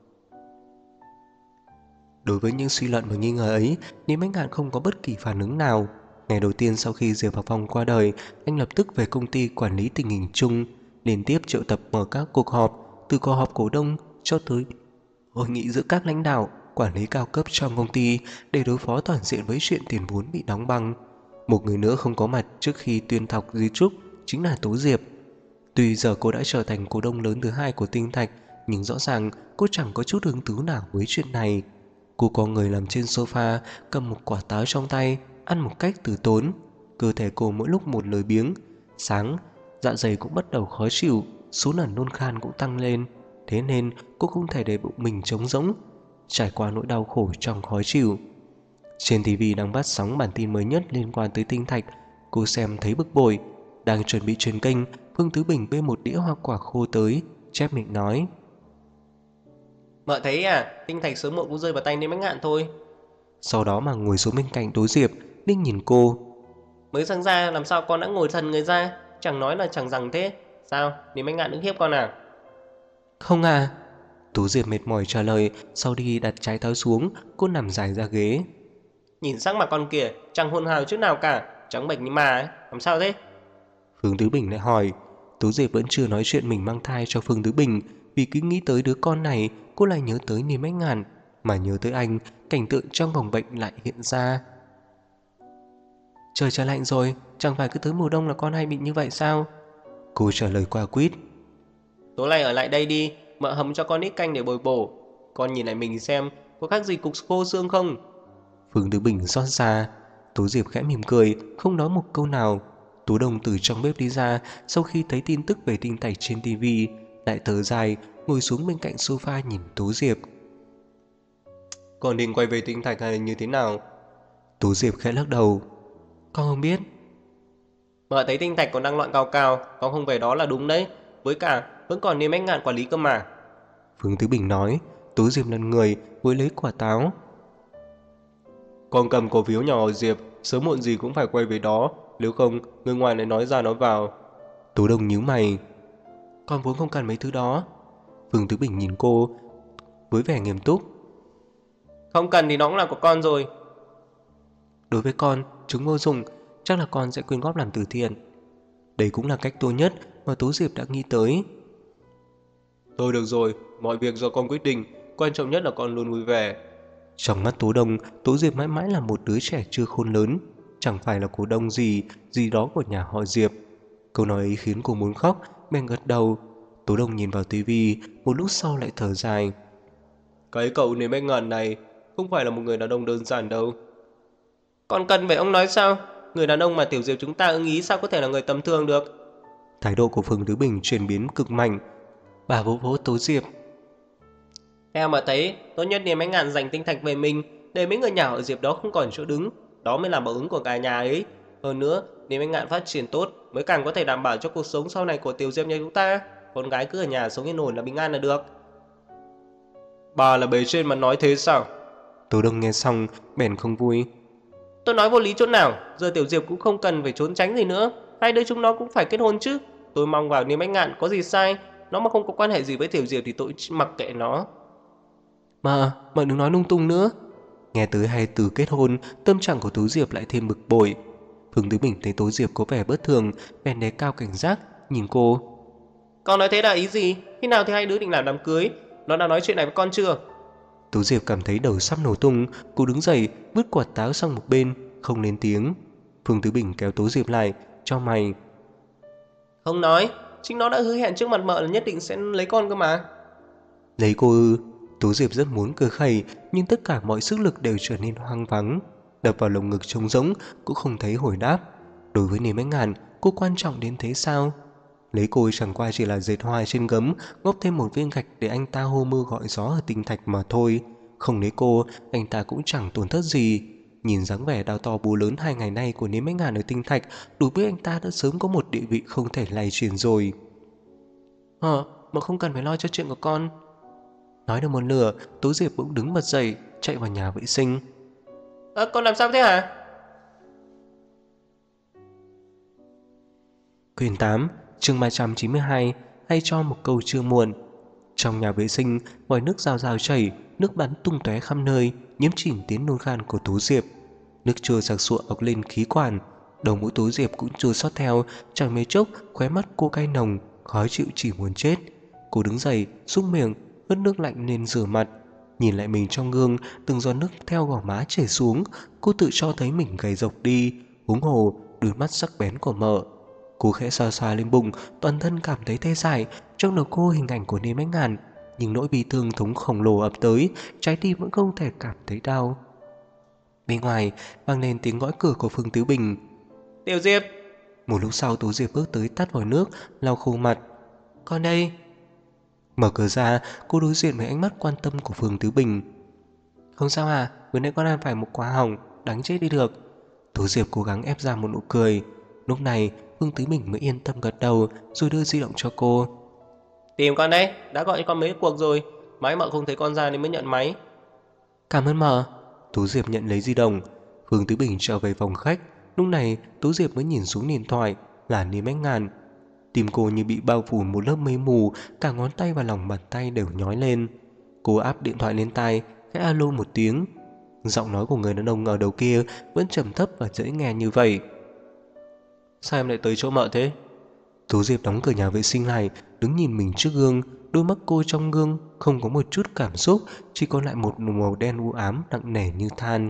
Đối với những suy luận và nghi ngờ ấy, Niềm Bách Ngạn không có bất kỳ phản ứng nào. Ngày đầu tiên sau khi Diệp Học Phong qua đời, anh lập tức về công ty quản lý tình hình chung, liên tiếp triệu tập mở các cuộc họp, từ cuộc họp cổ đông cho tới hội nghị giữa các lãnh đạo, quản lý cao cấp trong công ty để đối phó toàn diện với chuyện tiền vốn bị đóng băng. Một người nữa không có mặt trước khi tuyên thọc di chúc chính là Tố Diệp. Tuy giờ cô đã trở thành cổ đông lớn thứ hai của Tinh Thạch, nhưng rõ ràng cô chẳng có chút hứng thú nào với chuyện này. Cô có người nằm trên sofa, cầm một quả táo trong tay, ăn một cách từ tốn. Cơ thể cô mỗi lúc một lười biếng. Sáng, dạ dày cũng bắt đầu khó chịu, số lần nôn khan cũng tăng lên. Thế nên cô không thể để bụng mình trống rỗng, trải qua nỗi đau khổ trong khó chịu. Trên TV đang phát sóng bản tin mới nhất liên quan tới Tinh Thạch. Cô xem thấy bực bội. Đang chuẩn bị chuyển kênh, Phương Tứ Bình bê một đĩa hoa quả khô tới, chép miệng nói: Mợ thấy à, Tinh Thạch sớm muộn cũng rơi vào tay Niêm Bách Ngạn thôi. Sau đó mà ngồi xuống bên cạnh Tố Diệp, Đinh nhìn cô. Mới sang ra làm sao con đã ngồi thần người ra, chẳng nói là chẳng rằng thế. Sao, Niêm Bách Ngạn ức hiếp con à? Không à. Tố Diệp mệt mỏi trả lời. Sau đi đặt trái táo xuống, cô nằm dài ra ghế. Nhìn sắc mặt con kìa, chẳng hồn hào chút nào cả, trắng bệch như ma ấy, làm sao thế? Phương Tứ Bình lại hỏi. Tố Diệp vẫn chưa nói chuyện mình mang thai cho Phương Tứ Bình. Vì cứ nghĩ tới đứa con này, cô lại nhớ tới Niềm Bách Ngạn. Mà nhớ tới anh, cảnh tượng trong phòng bệnh lại hiện ra. Trời trở lạnh rồi, chẳng phải cứ tới mùa đông là con hay bị như vậy sao? Cô trả lời qua quýt. Tối nay ở lại đây đi, mợ hầm cho con ít canh để bồi bổ. Con nhìn lại mình xem, có khác gì cục khô xương không? Phương Tứ Bình xót xa. Tố Diệp khẽ mỉm cười, không nói một câu nào. Tú Đông từ trong bếp đi ra, sau khi thấy tin tức về Tinh Thạch trên TV, lại thở dài, ngồi xuống bên cạnh sofa nhìn Tố Diệp. Con định quay về Tinh Thạch hay như thế nào? Tố Diệp khẽ lắc đầu. Con không biết. Mợ thấy Tinh Thạch còn đang loạn cao cao, con không về đó là đúng đấy. Với cả, vẫn còn Niêm Bách Ngạn quản lý cơ mà. Phương Tứ Bình nói. Tố Diệp lăn người, với lấy quả táo. Con cầm cổ phiếu nhà họ Diệp, sớm muộn gì cũng phải quay về đó. Nếu không, người ngoài lại nói ra nói vào. Tú Đông nhíu mày. Con vốn không cần mấy thứ đó. Phương Tứ Bình nhìn cô với vẻ nghiêm túc. Không cần thì nó cũng là của con rồi. Đối với con, chúng vô dụng, chắc là con sẽ quyên góp làm từ thiện. Đây cũng là cách tốt nhất mà Tố Diệp đã nghĩ tới. Thôi được rồi, mọi việc do con quyết định, quan trọng nhất là con luôn vui vẻ. Trong mắt Tố Đông, Tố Diệp mãi mãi là một đứa trẻ chưa khôn lớn, chẳng phải là cổ đông gì đó của nhà họ Diệp. Câu nói ấy khiến cô muốn khóc, bèn gật đầu. Tố Đông nhìn vào tivi, một lúc sau lại thở dài. Cái cậu Niêm Bách Ngạn này không phải là một người đàn ông đơn giản đâu. Còn cần phải ông nói sao? Người đàn ông mà Tiểu Diệp chúng ta ưng ý sao có thể là người tầm thường được? Thái độ của Phương Tứ Bình chuyển biến cực mạnh. Bà vỗ vỗ Tố Diệp. Theo mà thấy, tốt nhất Niêm Bách Ngạn dành Tinh Thạch về mình, để mấy người nhà ở Diệp đó không còn chỗ đứng. Đó mới là báo ứng của cả nhà ấy. Hơn nữa, Niêm Bách Ngạn phát triển tốt mới càng có thể đảm bảo cho cuộc sống sau này của Tiểu Diệp nhà chúng ta. Con gái cứ ở nhà sống yên ổn là bình an là được. Bà là bề trên mà nói thế sao? Tố Đông nghe xong, bèn không vui. Tôi nói vô lý chỗ nào, giờ Tiểu Diệp cũng không cần phải trốn tránh gì nữa. Hai đứa chúng nó cũng phải kết hôn chứ. Tôi mong vào Niêm Bách Ngạn có gì sai. Nó mà không có quan hệ gì với Tiểu Diệp thì tôi mặc kệ nó. Mà đừng nói lung tung nữa. Nghe tới hai từ kết hôn, tâm trạng của Tố Diệp lại thêm bực bội. Phương Tứ Bình thấy Tố Diệp có vẻ bất thường, bèn đề cao cảnh giác, nhìn cô. Con nói thế là ý gì? Khi nào thì hai đứa định làm đám cưới? Nó đã nói chuyện này với con chưa? Tố Diệp cảm thấy đầu sắp nổ tung, cô đứng dậy, vứt quả táo sang một bên, không lên tiếng. Phương Tứ Bình kéo Tố Diệp lại, cho mày. Không nói, chính nó đã hứa hẹn trước mặt mợ là nhất định sẽ lấy con cơ mà. Lấy cô ư? Tố Diệp rất muốn cười khẩy, nhưng tất cả mọi sức lực đều trở nên hoang vắng. Đập vào lồng ngực trống rỗng, cũng không thấy hồi đáp. Đối với Niềm Bách Ngạn, cô quan trọng đến thế sao? Lấy cô chẳng qua chỉ là dệt hoa trên gấm, góp thêm một viên gạch để anh ta hô mưa gọi gió ở Tinh Thạch mà thôi. Không lấy cô, anh ta cũng chẳng tổn thất gì. Nhìn dáng vẻ đao to búa lớn 2 ngày nay của Niềm Bách Ngạn ở Tinh Thạch, đủ biết anh ta đã sớm có một địa vị không thể lay chuyển rồi. Mà không cần phải lo cho chuyện của con. Nói được một nửa, Tố Diệp bỗng đứng bật dậy, chạy vào nhà vệ sinh. Con làm sao thế hả? Quyển 8, Chương 392, hay cho một câu chưa muộn. Trong nhà vệ sinh, vòi nước rào rào chảy, nước bắn tung tóe khắp nơi, nhiễm chỉnh tiếng nôn khan của Tú Diệp. Nước trôi sặc sụa ọc lên khí quản, đầu mũi Tú Diệp cũng trôi xót theo, chẳng mấy chốc khóe mắt cô cay nồng, khó chịu chỉ muốn chết. Cô đứng dậy, súc miệng, hớt nước lạnh lên rửa mặt. Nhìn lại mình trong gương, từng giọt nước theo gò má chảy xuống, cô tự cho thấy mình gầy rộc đi, huống hồ đôi mắt sắc bén của mợ. Cô khẽ xoa xoa lên bụng, toàn thân cảm thấy tê dại, trong đầu cô hình ảnh của Niêm Bách Ngàn, nhưng nỗi bi thương thống khổng lồ ập tới, trái tim vẫn không thể cảm thấy đau. Bên ngoài vang lên tiếng gõ cửa của Phương Tứ Bình. Tiểu Diệp. Một lúc sau Tú Diệp bước tới tắt vòi nước, lau khô mặt. Con đây. Mở cửa ra, cô đối diện với ánh mắt quan tâm của Phương Tứ Bình. Không sao à, vừa nãy con ăn phải một quả hỏng, đáng chết đi được. Tú Diệp cố gắng ép ra một nụ cười. Lúc này Phương Tứ Bình mới yên tâm gật đầu, rồi đưa di động cho cô. Tìm con đấy, đã gọi cho con mấy cuộc rồi. Máy mợ không thấy con ra nên mới nhận máy. Cảm ơn mợ. Tú Diệp nhận lấy di động. Phương Tứ Bình trở về phòng khách. Lúc này Tú Diệp mới nhìn xuống điện thoại là Niêm Bách Ngàn. Tim cô như bị bao phủ một lớp mây mù, cả ngón tay và lòng bàn tay đều nhói lên. Cô áp điện thoại lên tai, khẽ alo một tiếng. Giọng nói của người đàn ông ở đầu kia vẫn trầm thấp và dễ nghe như vậy. Sao em lại tới chỗ mợ thế? Tú Diệp đóng cửa nhà vệ sinh lại, đứng nhìn mình trước gương. Đôi mắt cô trong gương không có một chút cảm xúc, chỉ còn lại một màu đen u ám nặng nề như than.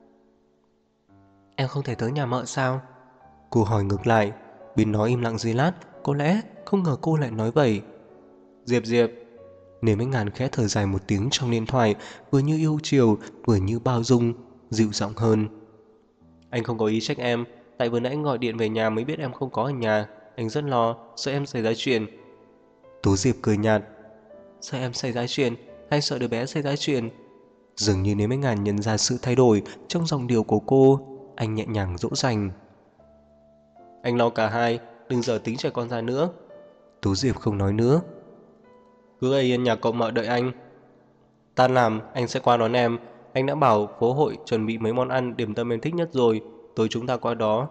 Em không thể tới nhà mợ sao? Cô hỏi ngược lại. Bin nói im lặng giây lát, có lẽ không ngờ cô lại nói vậy. Diệp Diệp. Niêm Bách Ngàn khẽ thở dài một tiếng trong điện thoại, vừa như yêu chiều, vừa như bao dung, dịu giọng hơn. Anh không có ý trách em, tại vừa nãy anh gọi điện về nhà mới biết em không có ở nhà. Anh rất lo, sợ em xảy ra chuyện. Tú Diệp cười nhạt. Sợ em xảy ra chuyện, hay sợ đứa bé xảy ra chuyện? Dường như Niêm Bách Ngàn nhận ra sự thay đổi trong giọng điệu của cô. Anh nhẹ nhàng dỗ dành. Anh lo cả hai, đừng giờ tính trẻ con ra nữa. Tú Diệp không nói nữa. Cứ ở yên nhà cậu mợ đợi anh. Tan làm, anh sẽ qua đón em. Anh đã bảo phố hội chuẩn bị mấy món ăn điểm tâm em thích nhất rồi. Tối chúng ta qua đó.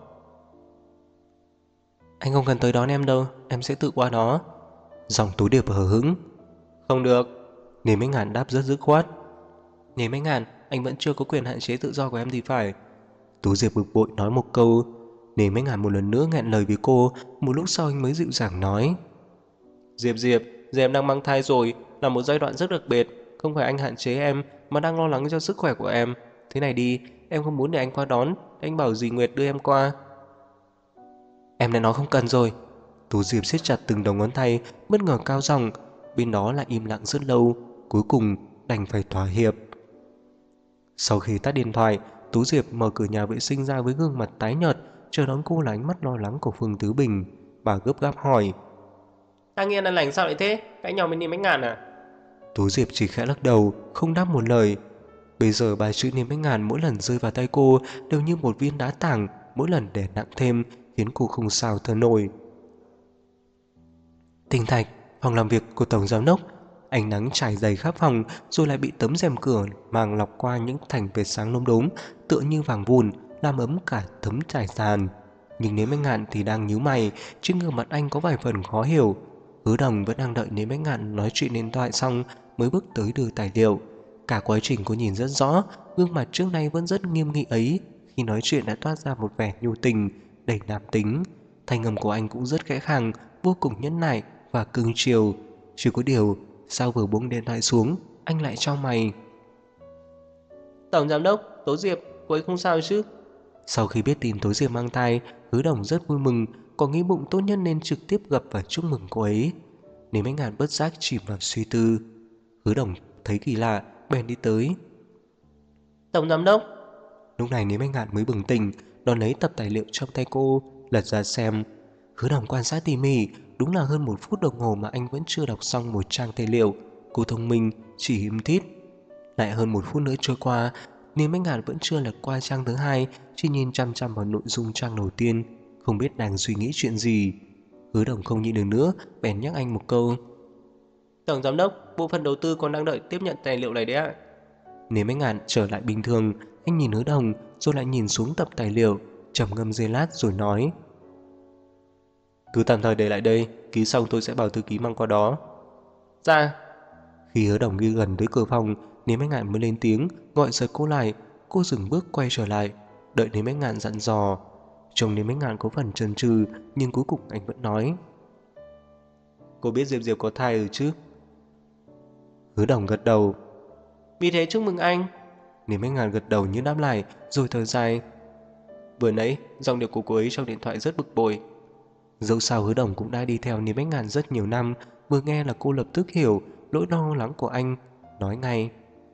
Anh không cần tới đón em đâu, em sẽ tự qua đó. Giọng Tú Điệp hờ hững. Không được. Niêm Bách Ngàn đáp rất dứt khoát. Niêm Bách Ngàn, anh vẫn chưa có quyền hạn chế tự do của em thì phải. Tú Diệp bực bội nói một câu. Niêm Bách Ngàn một lần nữa nghẹn lời với cô. Một lúc sau anh mới dịu dàng nói. Diệp Diệp, giờ em đang mang thai rồi, là một giai đoạn rất đặc biệt. Không phải anh hạn chế em, mà đang lo lắng cho sức khỏe của em. Thế này đi, em không muốn để anh qua đón, anh bảo dì Nguyệt đưa em qua. Em đã nói không cần rồi. Tú Diệp siết chặt từng đầu ngón tay, bất ngờ cao giọng. Bên đó lại im lặng rất lâu, cuối cùng đành phải thỏa hiệp. Sau khi tắt điện thoại, Tú Diệp mở cửa nhà vệ sinh ra với gương mặt tái nhợt, chờ đón cô là ánh mắt lo lắng của Phương Tứ Bình. Bà gấp gáp hỏi. Thằng Nghiên ăn lành sao lại thế? Cãi nhau với Niêm Bách Ngàn à? Tú Diệp chỉ khẽ lắc đầu, không đáp một lời. Bây giờ bài chữ Niêm Bách Ngàn mỗi lần rơi vào tay cô đều như một viên đá tảng, mỗi lần đè nặng thêm, khiến cô không sao thở nổi. Tinh Thạch, phòng làm việc của tổng giám đốc. Ánh nắng trải dày khắp phòng, rồi lại bị tấm rèm cửa màng lọc qua những thành vệt sáng lốm đốm, tựa như vàng vụn, làm ấm cả tấm trải sàn. Nhưng Niêm Bách Ngạn thì đang nhíu mày, trên gương mặt anh có vài phần khó hiểu. Hứa Đồng vẫn đang đợi Niêm Bách Ngạn nói chuyện điện thoại xong mới bước tới đưa tài liệu. Cả quá trình cô nhìn rất rõ, gương mặt trước nay vẫn rất nghiêm nghị ấy, khi nói chuyện đã toát ra một vẻ nhu tình, đầy nam tính. Thanh âm của anh cũng rất khẽ khàng, vô cùng nhẫn nại và cưng chiều. Chỉ có điều, sao vừa buông điện thoại xuống, anh lại chau mày. Tổng giám đốc, Tố Diệp, cô ấy không sao chứ? Sau khi biết tin Tố Diệp mang thai, Hứa Đồng rất vui mừng, có nghĩ bụng tốt nhất nên trực tiếp gặp và chúc mừng cô ấy. Nếu Bách Ngạn bất giác chìm vào suy tư. Hứa Đồng thấy kỳ lạ, bèn đi tới. Tổng giám đốc. Lúc này Nếu Bách Ngạn mới bừng tỉnh, đón lấy tập tài liệu trong tay cô, lật ra xem. Hứa Đồng quan sát tỉ mỉ, đúng là hơn 1 phút đồng hồ mà anh vẫn chưa đọc xong một trang tài liệu. Cô thông minh, chỉ hiếm thít. Lại hơn 1 phút nữa trôi qua, Niêm Bách Ngạn vẫn chưa lật qua trang thứ hai, chỉ nhìn chăm chăm vào nội dung trang đầu tiên, không biết đang suy nghĩ chuyện gì. Hứa Đồng không nhịn được nữa, bèn nhắc anh một câu. Tổng giám đốc, bộ phận đầu tư còn đang đợi tiếp nhận tài liệu này đấy ạ. Niêm Bách Ngạn trở lại bình thường, anh nhìn Hứa Đồng rồi lại nhìn xuống tập tài liệu, trầm ngâm giây lát rồi nói. Cứ tạm thời để lại đây, ký xong tôi sẽ bảo thư ký mang qua đó. Dạ. Khi Hứa Đồng đi gần tới cửa phòng, Niêm Bách Ngạn mới lên tiếng gọi giật cô lại. Cô dừng bước quay trở lại, đợi Niêm Bách Ngạn dặn dò. Trông Niêm Bách Ngạn có phần chần chừ, nhưng cuối cùng anh vẫn nói: Cô biết Diệp Diệp có thai rồi chứ? Hứa Đồng gật đầu. Vì thế chúc mừng anh. Niêm Bách Ngạn gật đầu như đáp lại, rồi thở dài. Vừa nãy giọng điệu của cô ấy trong điện thoại rất bực bội. Dẫu sao Hứa Đồng cũng đã đi theo Niêm Bách Ngạn rất nhiều năm, vừa nghe là cô lập tức hiểu nỗi lo lắng của anh, nói ngay: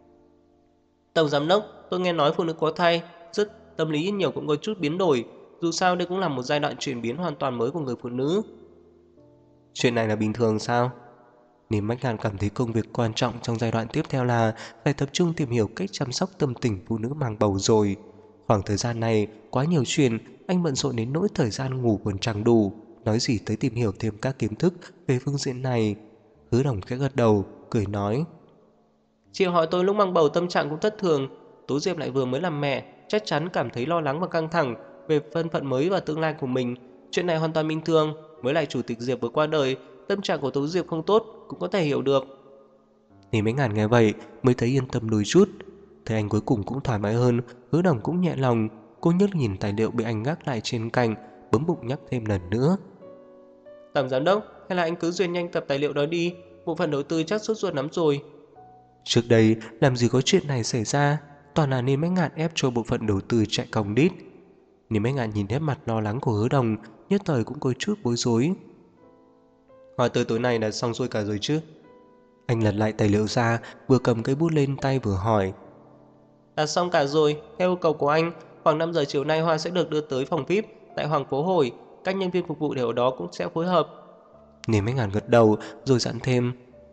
Tổng giám đốc, tôi nghe nói phụ nữ có thai rất tâm lý ít nhiều cũng có chút biến đổi. Dù sao đây cũng là một giai đoạn chuyển biến hoàn toàn mới của người phụ nữ. Chuyện này là bình thường sao? Niêm Bách Ngạn cảm thấy công việc quan trọng trong giai đoạn tiếp theo là phải tập trung tìm hiểu cách chăm sóc tâm tình phụ nữ mang bầu rồi. Khoảng thời gian này quá nhiều chuyện, anh bận rộn đến nỗi thời gian ngủ còn chẳng đủ, nói gì tới tìm hiểu thêm các kiến thức về phương diện này. Hứa Đồng khẽ gật đầu, cười nói: Chị hỏi tôi lúc mang bầu tâm trạng cũng thất thường. Tú Diệp lại vừa mới làm mẹ, chắc chắn cảm thấy lo lắng và căng thẳng về thân phận mới và tương lai của mình. Chuyện này hoàn toàn bình thường. Mới lại chủ tịch Diệp vừa qua đời, tâm trạng của Tú Diệp không tốt cũng có thể hiểu được. Niêm Bách Ngạn nghe vậy mới thấy yên tâm đôi chút. Thấy anh cuối cùng cũng thoải mái hơn, Hứa Đồng cũng nhẹ lòng. Cô nhấc nhìn tài liệu bị anh gác lại trên cạnh, bấm bụng nhắc thêm lần nữa: Tổng giám đốc, hay là anh cứ duyệt nhanh tập tài liệu đó đi. Bộ phận đầu tư chắc sốt ruột lắm rồi. Trước đây làm gì có chuyện này xảy ra, toàn là Niêm Bách Ngạn ép cho bộ phận đầu tư chạy còng đít. Niêm Bách Ngạn nhìn nét mặt lo lắng của Hứa Đồng, nhất thời cũng có chút bối rối. Hỏi từ tối nay đã xong xuôi cả rồi chứ? Anh lật lại tài liệu ra, vừa cầm cây bút lên tay vừa hỏi. Đã xong cả rồi, theo yêu cầu của anh, khoảng 5 giờ chiều nay hoa sẽ được đưa tới phòng VIP tại Hoàng Phố Hồi. Các nhân viên phục vụ đều ở đó cũng sẽ phối hợp. Niêm Bách Ngạn gật đầu rồi dặn thêm: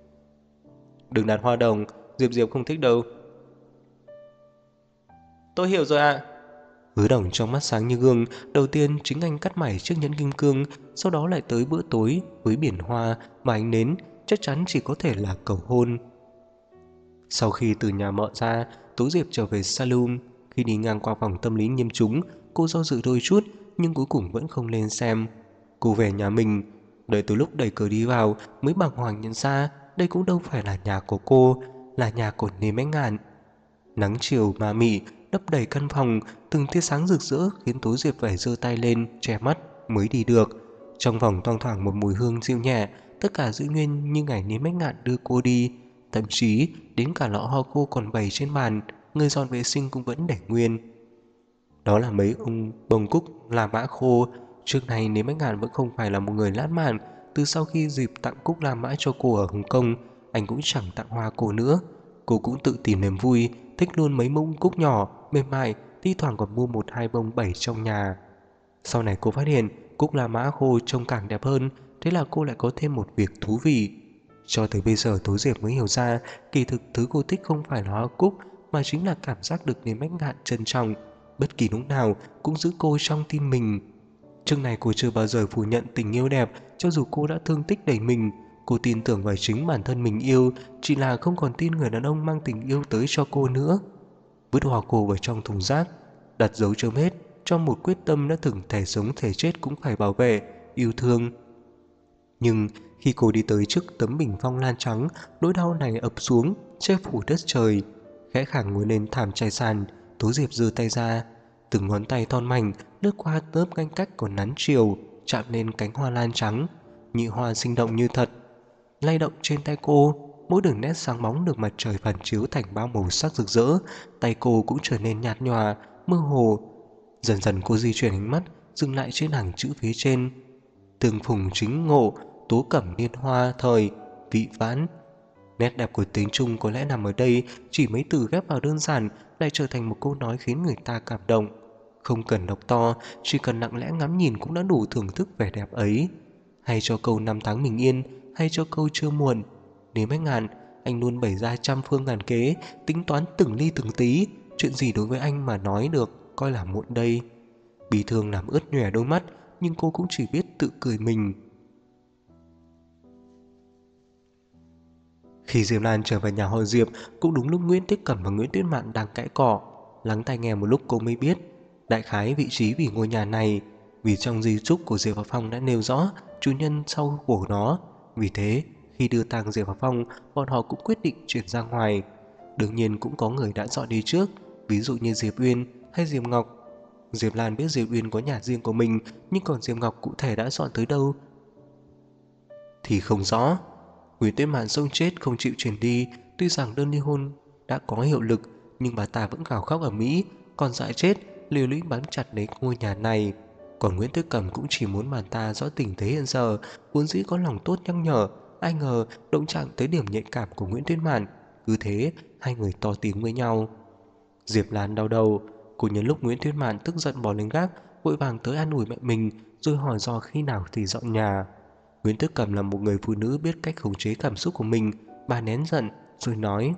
Đừng đặt hoa đồng, Diệp Diệp không thích đâu. Tôi hiểu rồi ạ. Hứa Đồng trong mắt sáng như gương. Đầu tiên chính anh cắt mảy chiếc nhẫn kim cương, sau đó lại tới bữa tối với biển hoa và ánh nến, chắc chắn chỉ có thể là cầu hôn. Sau khi từ nhà mợ ra, Tố Diệp trở về saloon. Khi đi ngang qua phòng tâm lý Nhiêm Chúng, cô do dự đôi chút nhưng cuối cùng vẫn không lên xem. Cô về nhà mình, đợi từ lúc đẩy cửa đi vào mới bàng hoàng nhận ra đây cũng đâu phải là nhà của cô, là nhà của Niêm Bách Ngạn. Nắng chiều ma mị đắp đầy căn phòng, từng tia sáng rực rỡ khiến Tố Diệp phải giơ tay lên che mắt mới đi được. Trong phòng thoang thoảng một mùi hương dịu nhẹ, tất cả giữ nguyên như ngày Niêm Bách Ngạn đưa cô đi. Thậm chí đến cả lọ hoa khô còn bày trên bàn, người dọn vệ sinh cũng vẫn để nguyên. Đó là mấy ông bông cúc La Mã khô. Trước này Niêm Bách Ngạn vẫn không phải là một người lãng mạn. Từ sau khi dịp tặng cúc La Mã cho cô ở Hồng Kông, anh cũng chẳng tặng hoa cô nữa. Cô cũng tự tìm niềm vui, thích luôn mấy bông cúc nhỏ, mềm mại, thi thoảng còn mua một hai bông bẩy trong nhà. Sau này cô phát hiện cúc La Mã khô trông càng đẹp hơn, thế là cô lại có thêm một việc thú vị. Cho tới bây giờ Tố Diệp mới hiểu ra, kỳ thực thứ cô thích không phải là hoa cúc, mà chính là cảm giác được Niêm Bách Ngạn trân trọng, bất kỳ lúc nào cũng giữ cô trong tim mình. Trước này cô chưa bao giờ phủ nhận tình yêu đẹp, cho dù cô đã thương tích đầy mình. Cô tin tưởng vào chính bản thân mình yêu, chỉ là không còn tin người đàn ông mang tình yêu tới cho cô nữa. Vứt hoa cô vào trong thùng rác, đặt dấu chấm hết trong một quyết tâm đã từng thể sống thể chết cũng phải bảo vệ, yêu thương. Nhưng khi cô đi tới trước tấm bình phong lan trắng, nỗi đau này ập xuống, che phủ đất trời. Khẽ khàng ngồi lên thảm trải sàn, Tố Diệp giơ tay ra, từng ngón tay thon mảnh lướt qua tớp canh cách còn nắn chiều, chạm lên cánh hoa lan trắng. Nhị hoa sinh động như thật, lay động trên tay cô, mỗi đường nét sáng bóng được mặt trời phản chiếu thành bao màu sắc rực rỡ. Tay cô cũng trở nên nhạt nhòa, mơ hồ. Dần dần cô di chuyển ánh mắt, dừng lại trên hàng chữ phía trên: Tương phùng chính ngộ, tố cẩm niên hoa thời, vị vãn. Nét đẹp của tiếng Trung có lẽ nằm ở đây, chỉ mấy từ ghép vào đơn giản lại trở thành một câu nói khiến người ta cảm động. Không cần đọc to, chỉ cần lặng lẽ ngắm nhìn cũng đã đủ thưởng thức vẻ đẹp ấy. Hay cho câu năm tháng bình yên, hay cho câu chưa muộn. Nếu Bách Ngạn, anh luôn bày ra trăm phương ngàn kế, tính toán từng ly từng tí. Chuyện gì đối với anh mà nói được coi là muộn đây? Bi thương làm ướt nhòe đôi mắt, nhưng cô cũng chỉ biết tự cười mình. Khi Diệp Lan trở về nhà họ Diệp, cũng đúng lúc Nguyễn Tích Cẩm và Nguyễn Tuyết Mạn đang cãi cọ. Lắng tai nghe một lúc cô mới biết đại khái vị trí vì ngôi nhà này. vì trong di chúc của Diệp Và Phong đã nêu rõ chủ nhân sau của nó. Vì thế, khi đưa tang Diệp Và Phong, bọn họ cũng quyết định chuyển ra ngoài. Đương nhiên cũng có người đã dọn đi trước, ví dụ như Diệp Uyên hay Diệp Ngọc. Diệp Lan biết Diệp Uyên có nhà riêng của mình, nhưng còn Diệp Ngọc cụ thể đã dọn tới đâu thì không rõ. Nguyễn Tuyết Mạn sống chết không chịu chuyển đi, tuy rằng đơn ly hôn đã có hiệu lực, nhưng bà ta vẫn gào khóc ở Mỹ, còn dại chết liều lĩnh bám chặt lấy ngôi nhà này. Còn Nguyễn Tuyết Cẩm cũng chỉ muốn bà ta rõ tình thế hiện giờ, vốn dĩ có lòng tốt nhắc nhở, ai ngờ động chạm tới điểm nhạy cảm của Nguyễn Tuyết Mạn. Cứ thế hai người to tiếng với nhau. Diệp Lan đau đầu, cô nhân lúc Nguyễn Tuyết Mạn tức giận bỏ lên gác, vội vàng tới an ủi mẹ mình, rồi hỏi do khi nào thì dọn nhà. Nguyễn Tuyết Cẩm là một người phụ nữ biết cách khống chế cảm xúc của mình, bà nén giận rồi nói: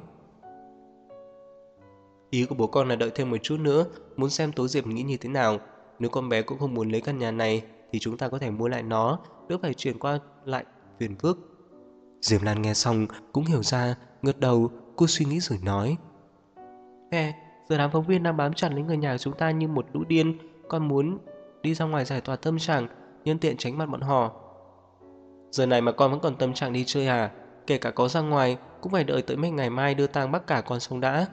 Ý của bố con là đợi thêm một chút nữa, muốn xem Tố Diệp nghĩ như thế nào. Nếu con bé cũng không muốn lấy căn nhà này thì chúng ta có thể mua lại nó, đỡ phải chuyển qua lại phiền phức. Diệp Lan nghe xong cũng hiểu ra, gật đầu. Cô suy nghĩ rồi nói: Mẹ, giờ đám phóng viên đang bám chặt lấy người nhà của chúng ta như một lũ điên. Con muốn đi ra ngoài giải tỏa tâm trạng, nhân tiện tránh mặt bọn họ. Giờ này mà con vẫn còn tâm trạng đi chơi à? Kể cả có ra ngoài cũng phải đợi tới mấy ngày mai đưa tang bác cả con xong đã.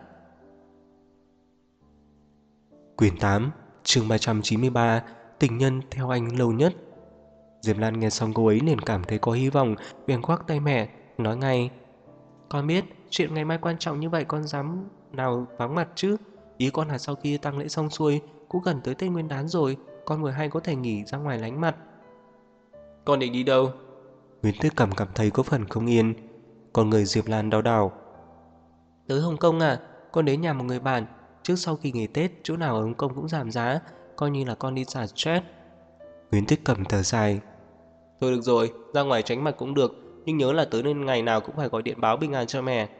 Quyển 8, chương 393, tình nhân theo anh lâu nhất. Diệp Lan nghe xong câu ấy liền cảm thấy có hy vọng, bèn khoác tay mẹ, nói ngay: Con biết, chuyện ngày mai quan trọng như vậy con dám nào vắng mặt chứ. Ý con là sau khi tang lễ xong xuôi, cũng gần tới Tết Nguyên đán rồi, con vừa hay có thể nghỉ ra ngoài lánh mặt. Con định đi đâu? Nguyễn Tuyết Cẩm cảm thấy có phần không yên. Con người Diệp Lan đau đảo: Tới Hồng Kông à? Con đến nhà một người bạn. Trước sau kỳ nghỉ Tết, chỗ nào ở Hồng Kông cũng giảm giá, coi như là con đi xả stress. Nguyễn Tuyết Cẩm thở dài: Thôi được rồi, ra ngoài tránh mặt cũng được, nhưng nhớ là tới nên ngày nào cũng phải gọi điện báo bình an cho mẹ.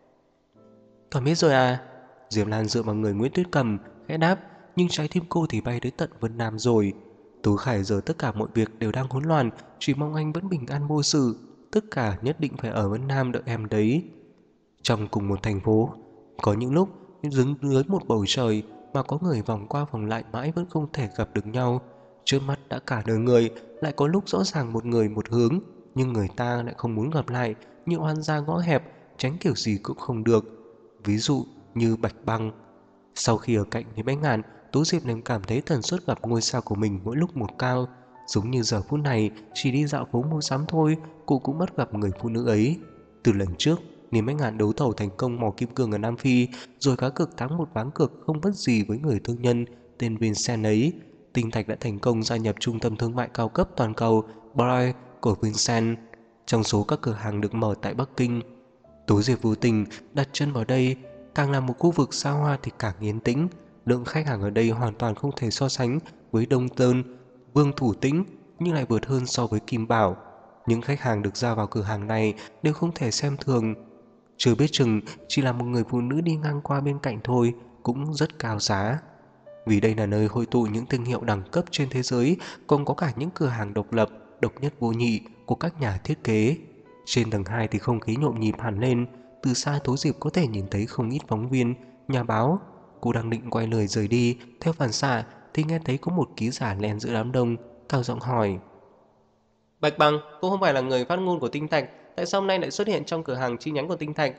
Con biết rồi à? Diệp Lan dựa vào người Nguyễn Tuyết Cẩm, khẽ đáp, nhưng trái tim cô thì bay tới tận Vân Nam rồi. Tú Khải giờ tất cả mọi việc đều đang hỗn loạn, chỉ mong anh vẫn bình an vô sự. Tất cả nhất định phải ở Vân Nam đợi em đấy. Trong cùng một thành phố, có những lúc đứng dưới một bầu trời mà có người vòng qua vòng lại mãi vẫn không thể gặp được nhau. Trước mắt đã cả đời người, lại có lúc rõ ràng một người một hướng, nhưng người ta lại không muốn gặp lại, như oan gia ngõ hẹp, tránh kiểu gì cũng không được. Ví dụ như Bạch Băng. Sau khi ở cạnh với Bách Ngạn, Tố Diệp liền cảm thấy tần suất gặp ngôi sao của mình mỗi lúc một cao. Giống như giờ phút này, chỉ đi dạo phố mua sắm thôi, cô cũng bắt gặp người phụ nữ ấy. Từ lần trước, Niềm Bách Ngạn đấu thầu thành công mỏ kim cương ở Nam Phi, rồi cá cược thắng một ván cược không bất gì với người thương nhân tên Vincent ấy. Tinh Thạch đã thành công gia nhập trung tâm thương mại cao cấp toàn cầu Bride của Vincent, trong số các cửa hàng được mở tại Bắc Kinh. Tố Diệp vô tình đặt chân vào đây, càng là một khu vực xa hoa thì càng yên tĩnh. Lượng khách hàng ở đây hoàn toàn không thể so sánh với Đông Tơn, Vương Thủ Tĩnh, nhưng lại vượt hơn so với Kim Bảo. Những khách hàng được ra vào cửa hàng này đều không thể xem thường. Chưa biết chừng chỉ là một người phụ nữ đi ngang qua bên cạnh thôi cũng rất cao giá. Vì đây là nơi hội tụ những thương hiệu đẳng cấp trên thế giới, còn có cả những cửa hàng độc lập, độc nhất vô nhị của các nhà thiết kế. Trên tầng 2 thì không khí nhộn nhịp hẳn lên, từ xa Tố Diệp có thể nhìn thấy không ít phóng viên, nhà báo. Cô đang định quay lời rời đi, theo phản xạ thì nghe thấy có một ký giả len giữa đám đông, cao giọng hỏi: Bạch Bằng, cô không phải là người phát ngôn của Tinh Thạch, tại sao hôm nay lại xuất hiện trong cửa hàng chi nhánh của Tinh Thạch?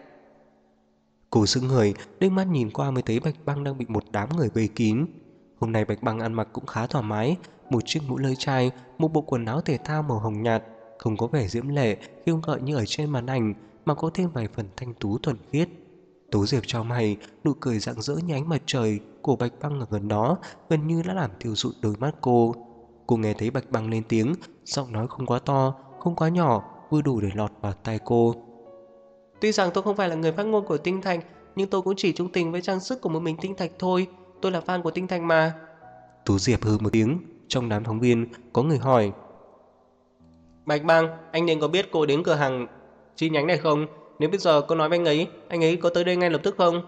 Cô sững người, liếc mắt nhìn qua mới thấy Bạch Băng đang bị một đám người vây kín. Hôm nay Bạch Băng ăn mặc cũng khá thoải mái, một chiếc mũ lưỡi chai, một bộ quần áo thể thao màu hồng nhạt, không có vẻ diễm lệ, khiêu gợi như ở trên màn ảnh, mà có thêm vài phần thanh tú thuần khiết. Tố Diệp chau mày, nụ cười rạng rỡ như ánh mặt trời của Bạch Băng ở gần đó, gần như đã làm thiêu rụi đôi mắt cô. Cô nghe thấy Bạch Băng lên tiếng, giọng nói không quá to, không quá nhỏ, vừa đủ để lọt vào tai cô. Tuy rằng tôi không phải là người phát ngôn của Tinh Thạch, nhưng tôi cũng chỉ trung tình với trang sức của một mình Tinh Thạch thôi. Tôi là fan của Tinh Thạch mà. Tú Diệp hừ một tiếng. Trong đám phóng viên có người hỏi: Bạch Băng, anh nên có biết cô đến cửa hàng chi nhánh này không? Nếu bây giờ cô nói với anh ấy có tới đây ngay lập tức không?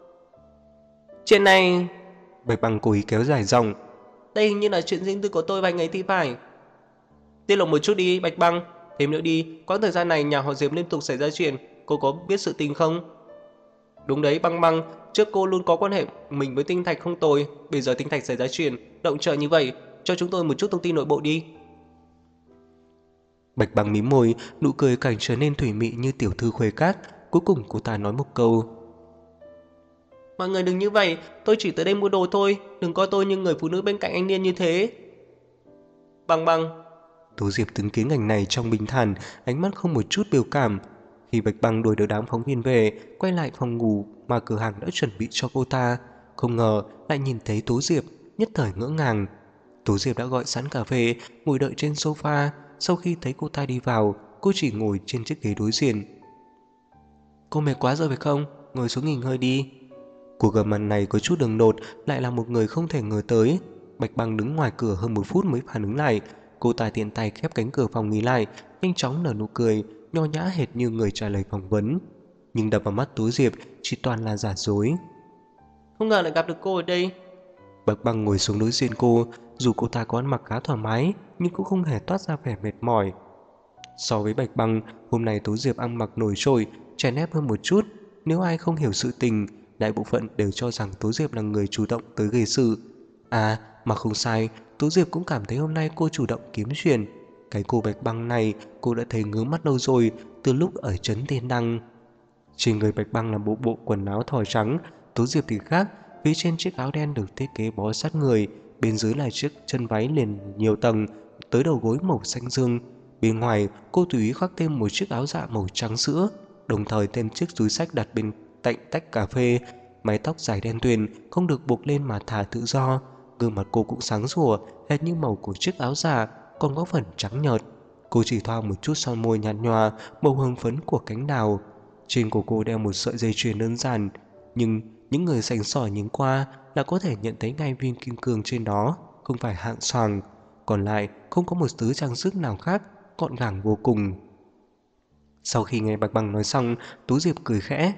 Chuyện này... Bạch Băng cố ý kéo dài dòng. Đây hình như là chuyện riêng tư của tôi và anh ấy thì phải. Tiết lộ một chút đi Bạch Băng. Thêm nữa đi, quãng thời gian này nhà họ Diệp liên tục xảy ra chuyện, cô có biết sự tình không? Đúng đấy Băng Băng, trước cô luôn có quan hệ mình với Tinh Thạch không tồi, bây giờ Tinh Thạch xảy ra chuyện động trời như vậy, cho chúng tôi một chút thông tin nội bộ đi. Bạch Băng mím môi, nụ cười càng trở nên thủy mị như tiểu thư khuê các. Cuối cùng cô ta nói một câu: Mọi người đừng như vậy, tôi chỉ tới đây mua đồ thôi, đừng coi tôi như người phụ nữ bên cạnh anh Niên như thế. Băng Băng. Tố Diệp chứng kiến cảnh này trong bình thản, ánh mắt không một chút biểu cảm. Khi Bạch Băng đuổi được đám phóng viên về, quay lại phòng ngủ mà cửa hàng đã chuẩn bị cho cô ta, không ngờ lại nhìn thấy Tố Diệp, nhất thời ngỡ ngàng. Tố Diệp đã gọi sẵn cà phê, ngồi đợi trên sofa. Sau khi thấy cô ta đi vào, cô chỉ ngồi trên chiếc ghế đối diện. Cô mệt quá rồi phải không? Ngồi xuống nghỉ ngơi đi. Cuộc gặp mặt này có chút đường đột, lại là một người không thể ngờ tới. Bạch Băng đứng ngoài cửa hơn 1 phút mới phản ứng lại. Cô ta tiện tay khép cánh cửa phòng nghỉ lại, nhanh chóng nở nụ cười, nho nhã hệt như người trả lời phỏng vấn. Nhưng đập vào mắt Tố Diệp chỉ toàn là giả dối. Không ngờ lại gặp được cô ở đây. Bạch Băng ngồi xuống đối diện cô, dù cô ta có ăn mặc khá thoải mái, nhưng cũng không hề toát ra vẻ mệt mỏi. So với Bạch Băng, hôm nay Tố Diệp ăn mặc nổi trội, chèn ép hơn một chút. Nếu ai không hiểu sự tình, đại bộ phận đều cho rằng Tố Diệp là người chủ động tới gây sự. À, mà không sai, Tố Diệp cũng cảm thấy hôm nay cô chủ động kiếm chuyện. Cái cô Bạch Băng này cô đã thấy ngứa mắt lâu rồi, từ lúc ở trấn Tiên Đăng. Trên người Bạch Băng là bộ quần áo thỏi trắng, Tố Diệp thì khác, phía trên chiếc áo đen được thiết kế bó sát người, bên dưới là chiếc chân váy liền nhiều tầng, tới đầu gối màu xanh dương. Bên ngoài, cô tùy ý khoác thêm một chiếc áo dạ màu trắng sữa, đồng thời thêm chiếc túi xách đặt bên cạnh tách cà phê. Mái tóc dài đen tuyền, không được buộc lên mà thả tự do. Gương mặt cô cũng sáng sủa, hệt như màu của chiếc áo dạ, còn có phần trắng nhợt. Cô chỉ thoa một chút son môi nhạt nhòa, màu hương phấn của cánh đào. Trên cổ cô đeo một sợi dây chuyền đơn giản, nhưng những người sành sỏi nhìn qua là có thể nhận thấy ngay viên kim cương trên đó không phải hạng xoàng. Còn lại không có một thứ trang sức nào khác, gọn gàng vô cùng. Sau khi nghe Bạch Băng nói xong, Tú Diệp cười khẽ.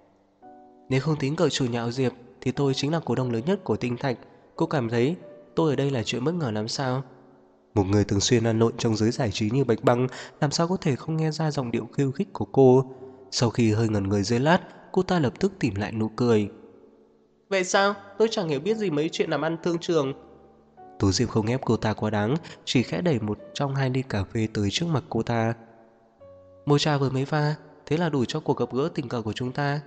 Nếu không tính cậu chủ nhà họ Diệp thì tôi chính là cổ đông lớn nhất của Tinh Thạch. Cô cảm thấy tôi ở đây là chuyện bất ngờ lắm sao? Một người thường xuyên lăn lộn trong giới giải trí như Bạch Băng làm sao có thể không nghe ra giọng điệu khiêu khích của cô. Sau khi hơi ngẩn người giây lát, cô ta lập tức tìm lại nụ cười. Vậy sao? Tôi chẳng hiểu biết gì mấy chuyện làm ăn thương trường. Tú Diệp không ép cô ta quá đáng, chỉ khẽ đẩy một trong 2 ly cà phê tới trước mặt cô ta. Môi trà vừa mới pha, thế là đủ cho cuộc gặp gỡ tình cờ của chúng ta.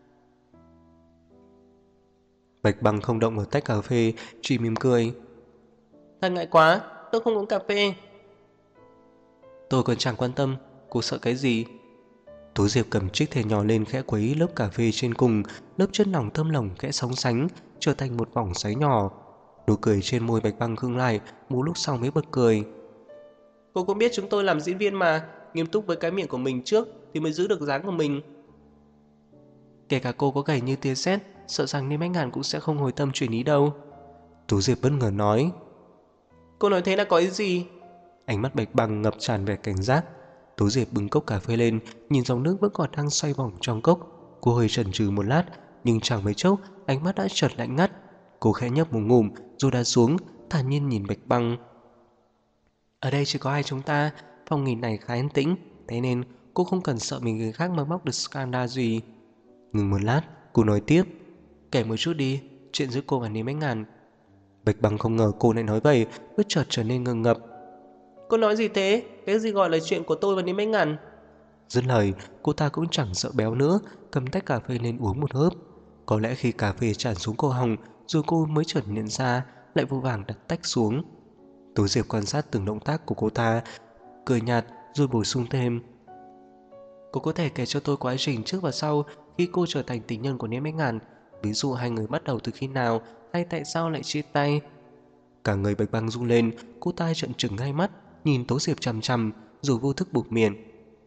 Bạch Băng không động vào tách cà phê, chỉ mỉm cười. Thật ngại quá, tôi không uống cà phê. Tôi còn chẳng quan tâm, cô sợ cái gì? Tú Diệp cầm chiếc thìa nhỏ lên khẽ quấy lớp cà phê trên cùng, lớp chất lỏng thơm lồng khẽ sóng sánh, trở thành một vòng xoáy nhỏ. Nụ cười trên môi Bạch Băng khựng lại, một lúc sau mới bật cười. Cô cũng biết chúng tôi làm diễn viên mà, nghiêm túc với cái miệng của mình trước thì mới giữ được dáng của mình. Kể cả cô có gầy như tia sét, sợ rằng Niêm Bách Ngạn cũng sẽ không hồi tâm chuyển ý đâu. Tú Diệp bất ngờ nói. Cô nói thế là có ý gì? Ánh mắt Bạch Băng ngập tràn vẻ cảnh giác. Tú Diệp bưng cốc cà phê lên, nhìn dòng nước vẫn còn đang xoay vòng trong cốc. Cô hơi chần chừ một lát, nhưng chẳng mấy chốc ánh mắt đã chợt lạnh ngắt. Cô khẽ nhấp một ngụm rồi đặt xuống, thản nhiên nhìn Bạch Băng. Ở đây chỉ có hai chúng ta, phòng nghỉ này khá yên tĩnh, thế nên cô không cần sợ mình người khác mà móc được scandal gì. Ngừng một lát, cô nói tiếp. Kể một chút đi, chuyện giữa cô và Niêm Bách Ngạn. Bạch Băng không ngờ cô lại nói vậy, bất chợt trở nên ngượng ngập. Cô nói gì thế? Cái gì gọi là chuyện của tôi và Niêm Bách Ngạn? Dứt lời, cô ta cũng chẳng sợ béo nữa, cầm tách cà phê lên uống một hớp. Có lẽ khi cà phê tràn xuống cổ họng, rồi cô mới chợt nhận ra, lại vô vàng đặt tách xuống. Tú Diệp quan sát từng động tác của cô ta, cười nhạt rồi bổ sung thêm. Cô có thể kể cho tôi quá trình trước và sau khi cô trở thành tình nhân của Niêm Bách Ngạn, ví dụ hai người bắt đầu từ khi nào hay tại sao lại chia tay. Cả người Bạch Băng rung lên, cô ta trợn trừng hai mắt, nhìn Tố Diệp chằm chằm, rồi vô thức buộc miệng.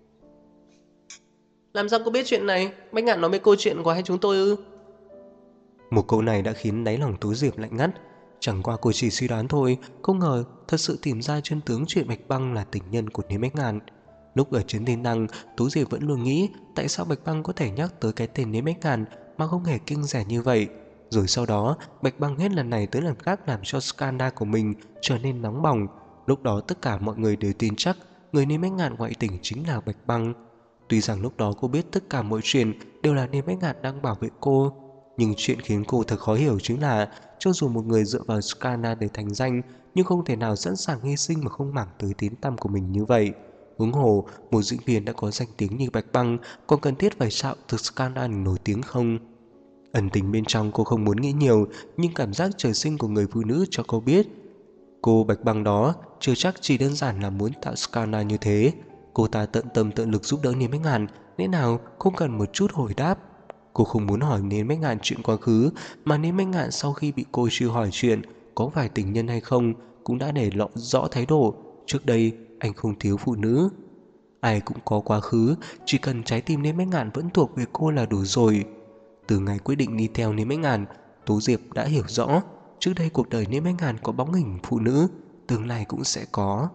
Làm sao cô biết chuyện này? Bách Ngạn nói với cô chuyện của hai chúng tôi ư? Một câu này đã khiến đáy lòng Tố Diệp lạnh ngắt. Chẳng qua cô chỉ suy đoán thôi, không ngờ thật sự tìm ra chân tướng chuyện Bạch Băng là tình nhân của Niêm Bách Ngạn. Lúc ở trấn Thiên Đăng, Tố Diệp vẫn luôn nghĩ tại sao Bạch Băng có thể nhắc tới cái tên Niêm Bách Ngạn mà không hề kinh rẻ như vậy. Rồi sau đó, Bạch Băng hết lần này tới lần khác làm cho scandal của mình trở nên nóng bỏng. Lúc đó tất cả mọi người đều tin chắc người Niêm Bách Ngạn ngoại tình chính là Bạch Băng. Tuy rằng lúc đó cô biết tất cả mọi chuyện đều là Niêm Bách Ngạn đang bảo vệ cô, Nhưng chuyện khiến cô thật khó hiểu chính là cho dù một người dựa vào scandal để thành danh, nhưng không thể nào sẵn sàng hy sinh mà không màng tới tiếng tăm của mình như vậy. Huống hồ, một diễn viên đã có danh tiếng như Bạch Băng còn cần thiết phải xạo từ scandal để nổi tiếng không? Ẩn tình bên trong cô không muốn nghĩ nhiều, nhưng cảm giác trời sinh của người phụ nữ cho cô biết cô Bạch Băng đó chưa chắc chỉ đơn giản là muốn tạo scandal như thế. Cô ta tận tâm tận lực giúp đỡ Niêm Bách Ngạn, lẽ nào không cần một chút hồi đáp. Cô không muốn hỏi Niêm Bách Ngạn chuyện quá khứ, mà Niêm Bách Ngạn sau khi bị cô trêu hỏi chuyện có phải tình nhân hay không cũng đã để lộ rõ thái độ. Trước đây anh không thiếu phụ nữ. Ai cũng có quá khứ, chỉ cần trái tim Niêm Bách Ngạn vẫn thuộc về cô là đủ rồi. Từ ngày quyết định đi theo Niêm Bách Ngạn, Tố Diệp đã hiểu rõ trước đây cuộc đời Niêm Bách Ngạn có bóng hình phụ nữ, tương lai cũng sẽ có.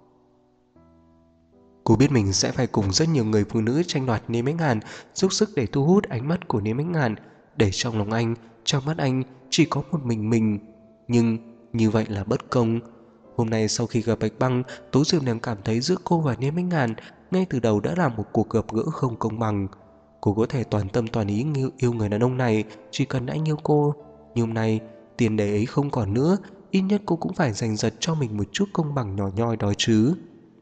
Cô biết mình sẽ phải cùng rất nhiều người phụ nữ tranh đoạt Niêm Bách Ngạn, dốc sức để thu hút ánh mắt của Niêm Bách Ngạn, để trong lòng anh, trong mắt anh chỉ có một mình. Nhưng như vậy là bất công. Hôm nay sau khi gặp Bạch Băng, Tố Diệp đang cảm thấy giữa cô và Niêm Bách Ngạn ngay từ đầu đã là một cuộc gặp gỡ không công bằng. Cô có thể toàn tâm toàn ý yêu người đàn ông này chỉ cần anh yêu cô. Nhưng hôm nay tiền đề ấy không còn nữa, ít nhất cô cũng phải giành giật cho mình một chút công bằng nhỏ nhoi đó chứ.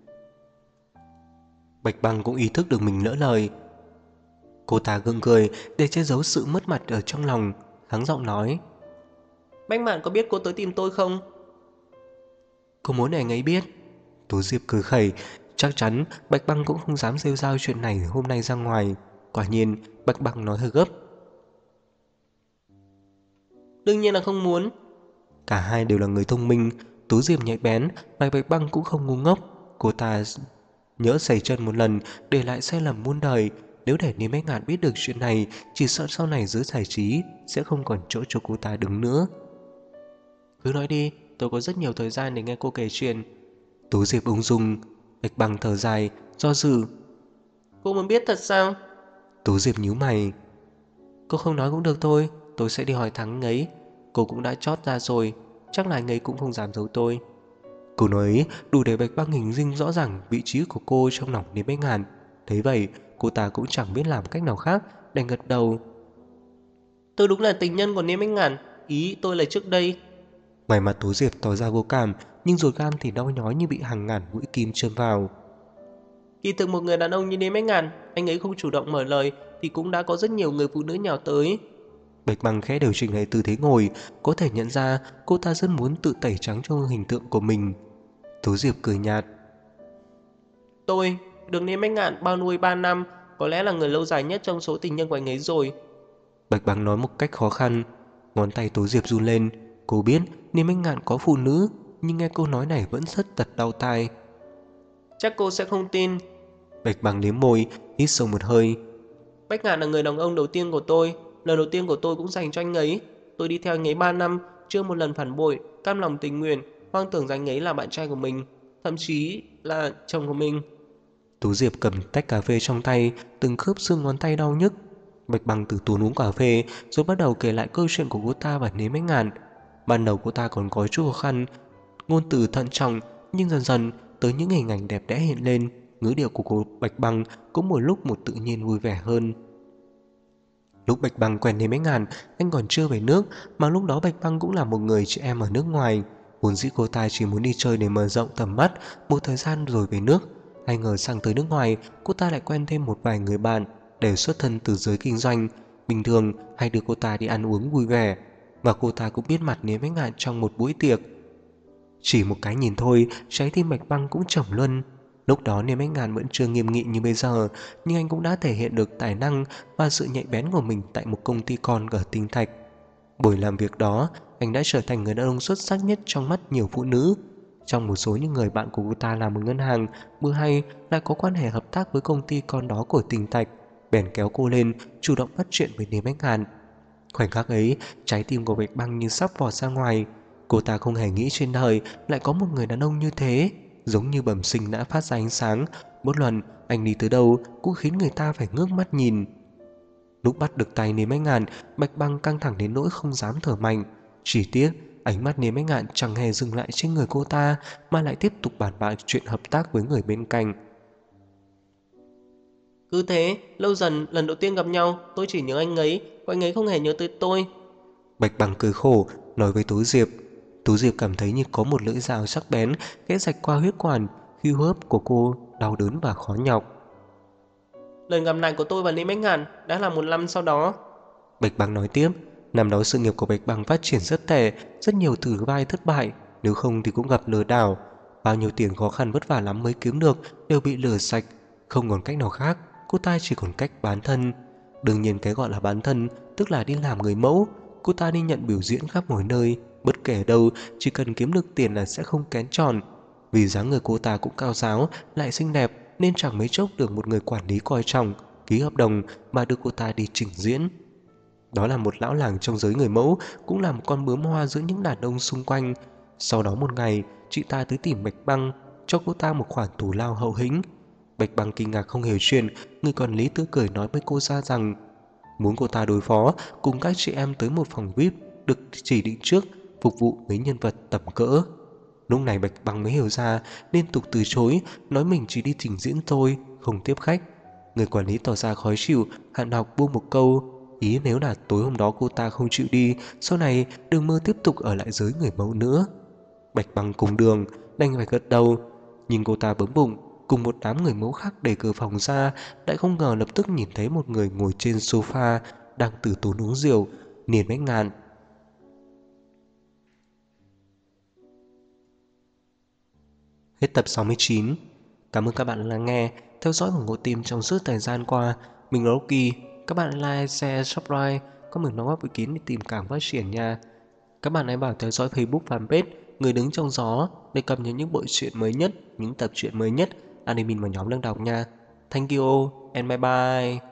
Bạch Băng cũng ý thức được mình lỡ lời. Cô ta gượng cười để che giấu sự mất mặt ở trong lòng, hắng giọng nói: Bách Mạn có biết cô tới tìm tôi không? Cô muốn để anh ấy biết. Tố Diệp cười khẩy, chắc chắn Bạch Băng cũng không dám rêu rao chuyện này hôm nay ra ngoài. Quả nhiên Bạch Băng nói hơi gấp. Đương nhiên là không muốn. Cả hai đều là người thông minh, Tố Diệp nhạy bén, Bạch Băng cũng không ngu ngốc. Cô ta nhỡ xảy chân một lần, để lại sai lầm muôn đời. Nếu để Niêm Bách Ngạn biết được chuyện này, chỉ sợ sau này giới giải trí sẽ không còn chỗ cho cô ta đứng nữa. Cứ nói đi, tôi có rất nhiều thời gian để nghe cô kể chuyện. Tố Diệp ung dung. Bạch Băng thở dài, do dự. Cô muốn biết thật sao? Tố Diệp nhíu mày. Cô không nói cũng được thôi, tôi sẽ đi hỏi thắng anh ấy. Cô cũng đã chót ra rồi, chắc là anh ấy cũng không dám giấu tôi. Câu nói ấy đủ để Bạch Băng hình dung rõ ràng vị trí của cô trong lòng Niêm Bách Ngạn. Thấy vậy, cô ta cũng chẳng biết làm cách nào khác, đành gật đầu. Tôi đúng là tình nhân của Niêm Bách Ngạn, ý tôi là trước đây. Ngoài mặt Tố Diệp tỏ ra vô cảm, nhưng ruột gan thì đau nhói như bị hàng ngàn mũi kim châm vào. Kỳ thực một người đàn ông như Niêm Bách Ngạn, anh ấy không chủ động mở lời thì cũng đã có rất nhiều người phụ nữ nhào tới. Bạch Băng khẽ điều chỉnh lại tư thế ngồi, có thể nhận ra cô ta rất muốn tự tẩy trắng cho hình tượng của mình. Tố Diệp cười nhạt. Tôi, được Niêm Bách Ngạn bao nuôi 3 năm, có lẽ là người lâu dài nhất trong số tình nhân của anh ấy rồi. Bạch Băng nói một cách khó khăn. Ngón tay Tố Diệp run lên. Cô biết Niêm Bách Ngạn có phụ nữ, nhưng nghe câu nói này vẫn rất tật đau tai. Chắc cô sẽ không tin. Bạch Băng liếm môi, hít sâu một hơi. Bách Ngạn là người đàn ông đầu tiên của tôi, lần đầu tiên của tôi cũng dành cho anh ấy. Tôi đi theo anh ấy 3 năm, chưa một lần phản bội, cam lòng tình nguyện, hoang tưởng rằng anh ấy là bạn trai của mình, thậm chí là chồng của mình. Tú Diệp cầm tách cà phê trong tay, từng khớp xương ngón tay đau nhức. Bạch Băng từ tốn uống cà phê, rồi bắt đầu kể lại câu chuyện của cô ta và Niêm Bách Ngạn. Ban đầu cô ta còn có chút khó khăn, ngôn từ thận trọng, nhưng dần dần tới những hình ảnh đẹp đẽ hiện lên, ngữ điệu của cô Bạch Băng cũng một lúc một tự nhiên vui vẻ hơn. Lúc Bạch Băng quen Niêm Bách Ngạn, anh còn chưa về nước, mà lúc đó Bạch Băng cũng là một người chị em ở nước ngoài. Vốn dĩ cô ta chỉ muốn đi chơi để mở rộng tầm mắt một thời gian rồi về nước. Ai ngờ sang tới nước ngoài, cô ta lại quen thêm một vài người bạn đều xuất thân từ giới kinh doanh. Bình thường hay đưa cô ta đi ăn uống vui vẻ, và cô ta cũng biết mặt Niêm Bách Ngạn trong một buổi tiệc. Chỉ một cái nhìn thôi, trái tim Bạch Băng cũng trầm luân. Lúc đó Niêm Bách Ngạn vẫn chưa nghiêm nghị như bây giờ, nhưng anh cũng đã thể hiện được tài năng và sự nhạy bén của mình tại một công ty con ở Tinh Thạch. Buổi làm việc đó, anh đã trở thành người đàn ông xuất sắc nhất trong mắt nhiều phụ nữ. Trong một số những người bạn của cô ta làm ở ngân hàng, vừa hay lại có quan hệ hợp tác với công ty con đó của Tinh Thạch, bèn kéo cô lên, chủ động bắt chuyện với Niêm Bách Ngạn. Khoảnh khắc ấy, trái tim của Bạch Băng như sắp vọt ra ngoài. Cô ta không hề nghĩ trên đời lại có một người đàn ông như thế, giống như bẩm sinh đã phát ra ánh sáng, bất luận anh đi tới đâu cũng khiến người ta phải ngước mắt nhìn. Lúc bắt được tay Niêm Bách Ngạn, Bạch Băng căng thẳng đến nỗi không dám thở mạnh. Chỉ tiếc ánh mắt Niêm Bách Ngạn chẳng hề dừng lại trên người cô ta, mà lại tiếp tục bàn bạc chuyện hợp tác với người bên cạnh. Cứ thế, lâu dần, lần đầu tiên gặp nhau, tôi chỉ nhớ anh ấy, còn anh ấy không hề nhớ tới tôi. Bạch Bằng cười khổ, nói với Tú Diệp. Tú Diệp cảm thấy như có một lưỡi dao sắc bén khẽ rạch qua huyết quản, khi hô hấp của cô đau đớn và khó nhọc. Lần gặp lại của tôi và Lý Bách Ngạn đã là 1 năm sau đó. Bạch Bằng nói tiếp, năm đó sự nghiệp của Bạch Bằng phát triển rất tệ, rất nhiều thử vai thất bại, nếu không thì cũng gặp lừa đảo. Bao nhiêu tiền khó khăn vất vả lắm mới kiếm được đều bị lừa sạch, không còn cách nào khác, cô ta chỉ còn cách bán thân. Đương nhiên cái gọi là bán thân tức là đi làm người mẫu, cô ta đi nhận biểu diễn khắp mọi nơi, bất kể đâu, chỉ cần kiếm được tiền là sẽ không kén chọn. Vì dáng người cô ta cũng cao ráo, lại xinh đẹp nên chẳng mấy chốc được một người quản lý coi trọng, ký hợp đồng mà đưa cô ta đi trình diễn. Đó là một lão làng trong giới người mẫu, cũng là một con bướm hoa giữa những đàn ông xung quanh. Sau đó một ngày, chị ta tới tìm Bạch Băng, cho cô ta một khoản thù lao hậu hĩnh. Bạch Băng kinh ngạc không hiểu chuyện, người quản lý tươi cười nói với cô ra rằng muốn cô ta đối phó cùng các chị em tới một phòng VIP được chỉ định trước, phục vụ mấy nhân vật tầm cỡ. Lúc này Bạch Băng mới hiểu ra, liên tục từ chối, nói mình chỉ đi trình diễn thôi, không tiếp khách. Người quản lý tỏ ra khó chịu, hạn học buông một câu, ý nếu là tối hôm đó cô ta không chịu đi, sau này đừng mơ tiếp tục ở lại giới người mẫu nữa. Bạch Băng cùng đường, đành phải gật đầu, nhưng cô ta bấm bụng, cùng một đám người mẫu khác đẩy cửa phòng ra, lại không ngờ lập tức nhìn thấy một người ngồi trên sofa, đang từ tốn uống rượu, Niên Bách Ngạn. Hết tập 69. Cảm ơn các bạn đã lắng nghe, theo dõi và ủng hộ team trong suốt thời gian qua. Mình là Rocky. Các bạn like, share, subscribe, có mình đóng góp ý kiến để tìm cảm phát triển nha. Các bạn hãy vào theo dõi Facebook fanpage Người Đứng Trong Gió để cập nhật những bộ truyện mới nhất, những tập truyện mới nhất, admin và nhóm đang đọc nha. Thank you and bye bye.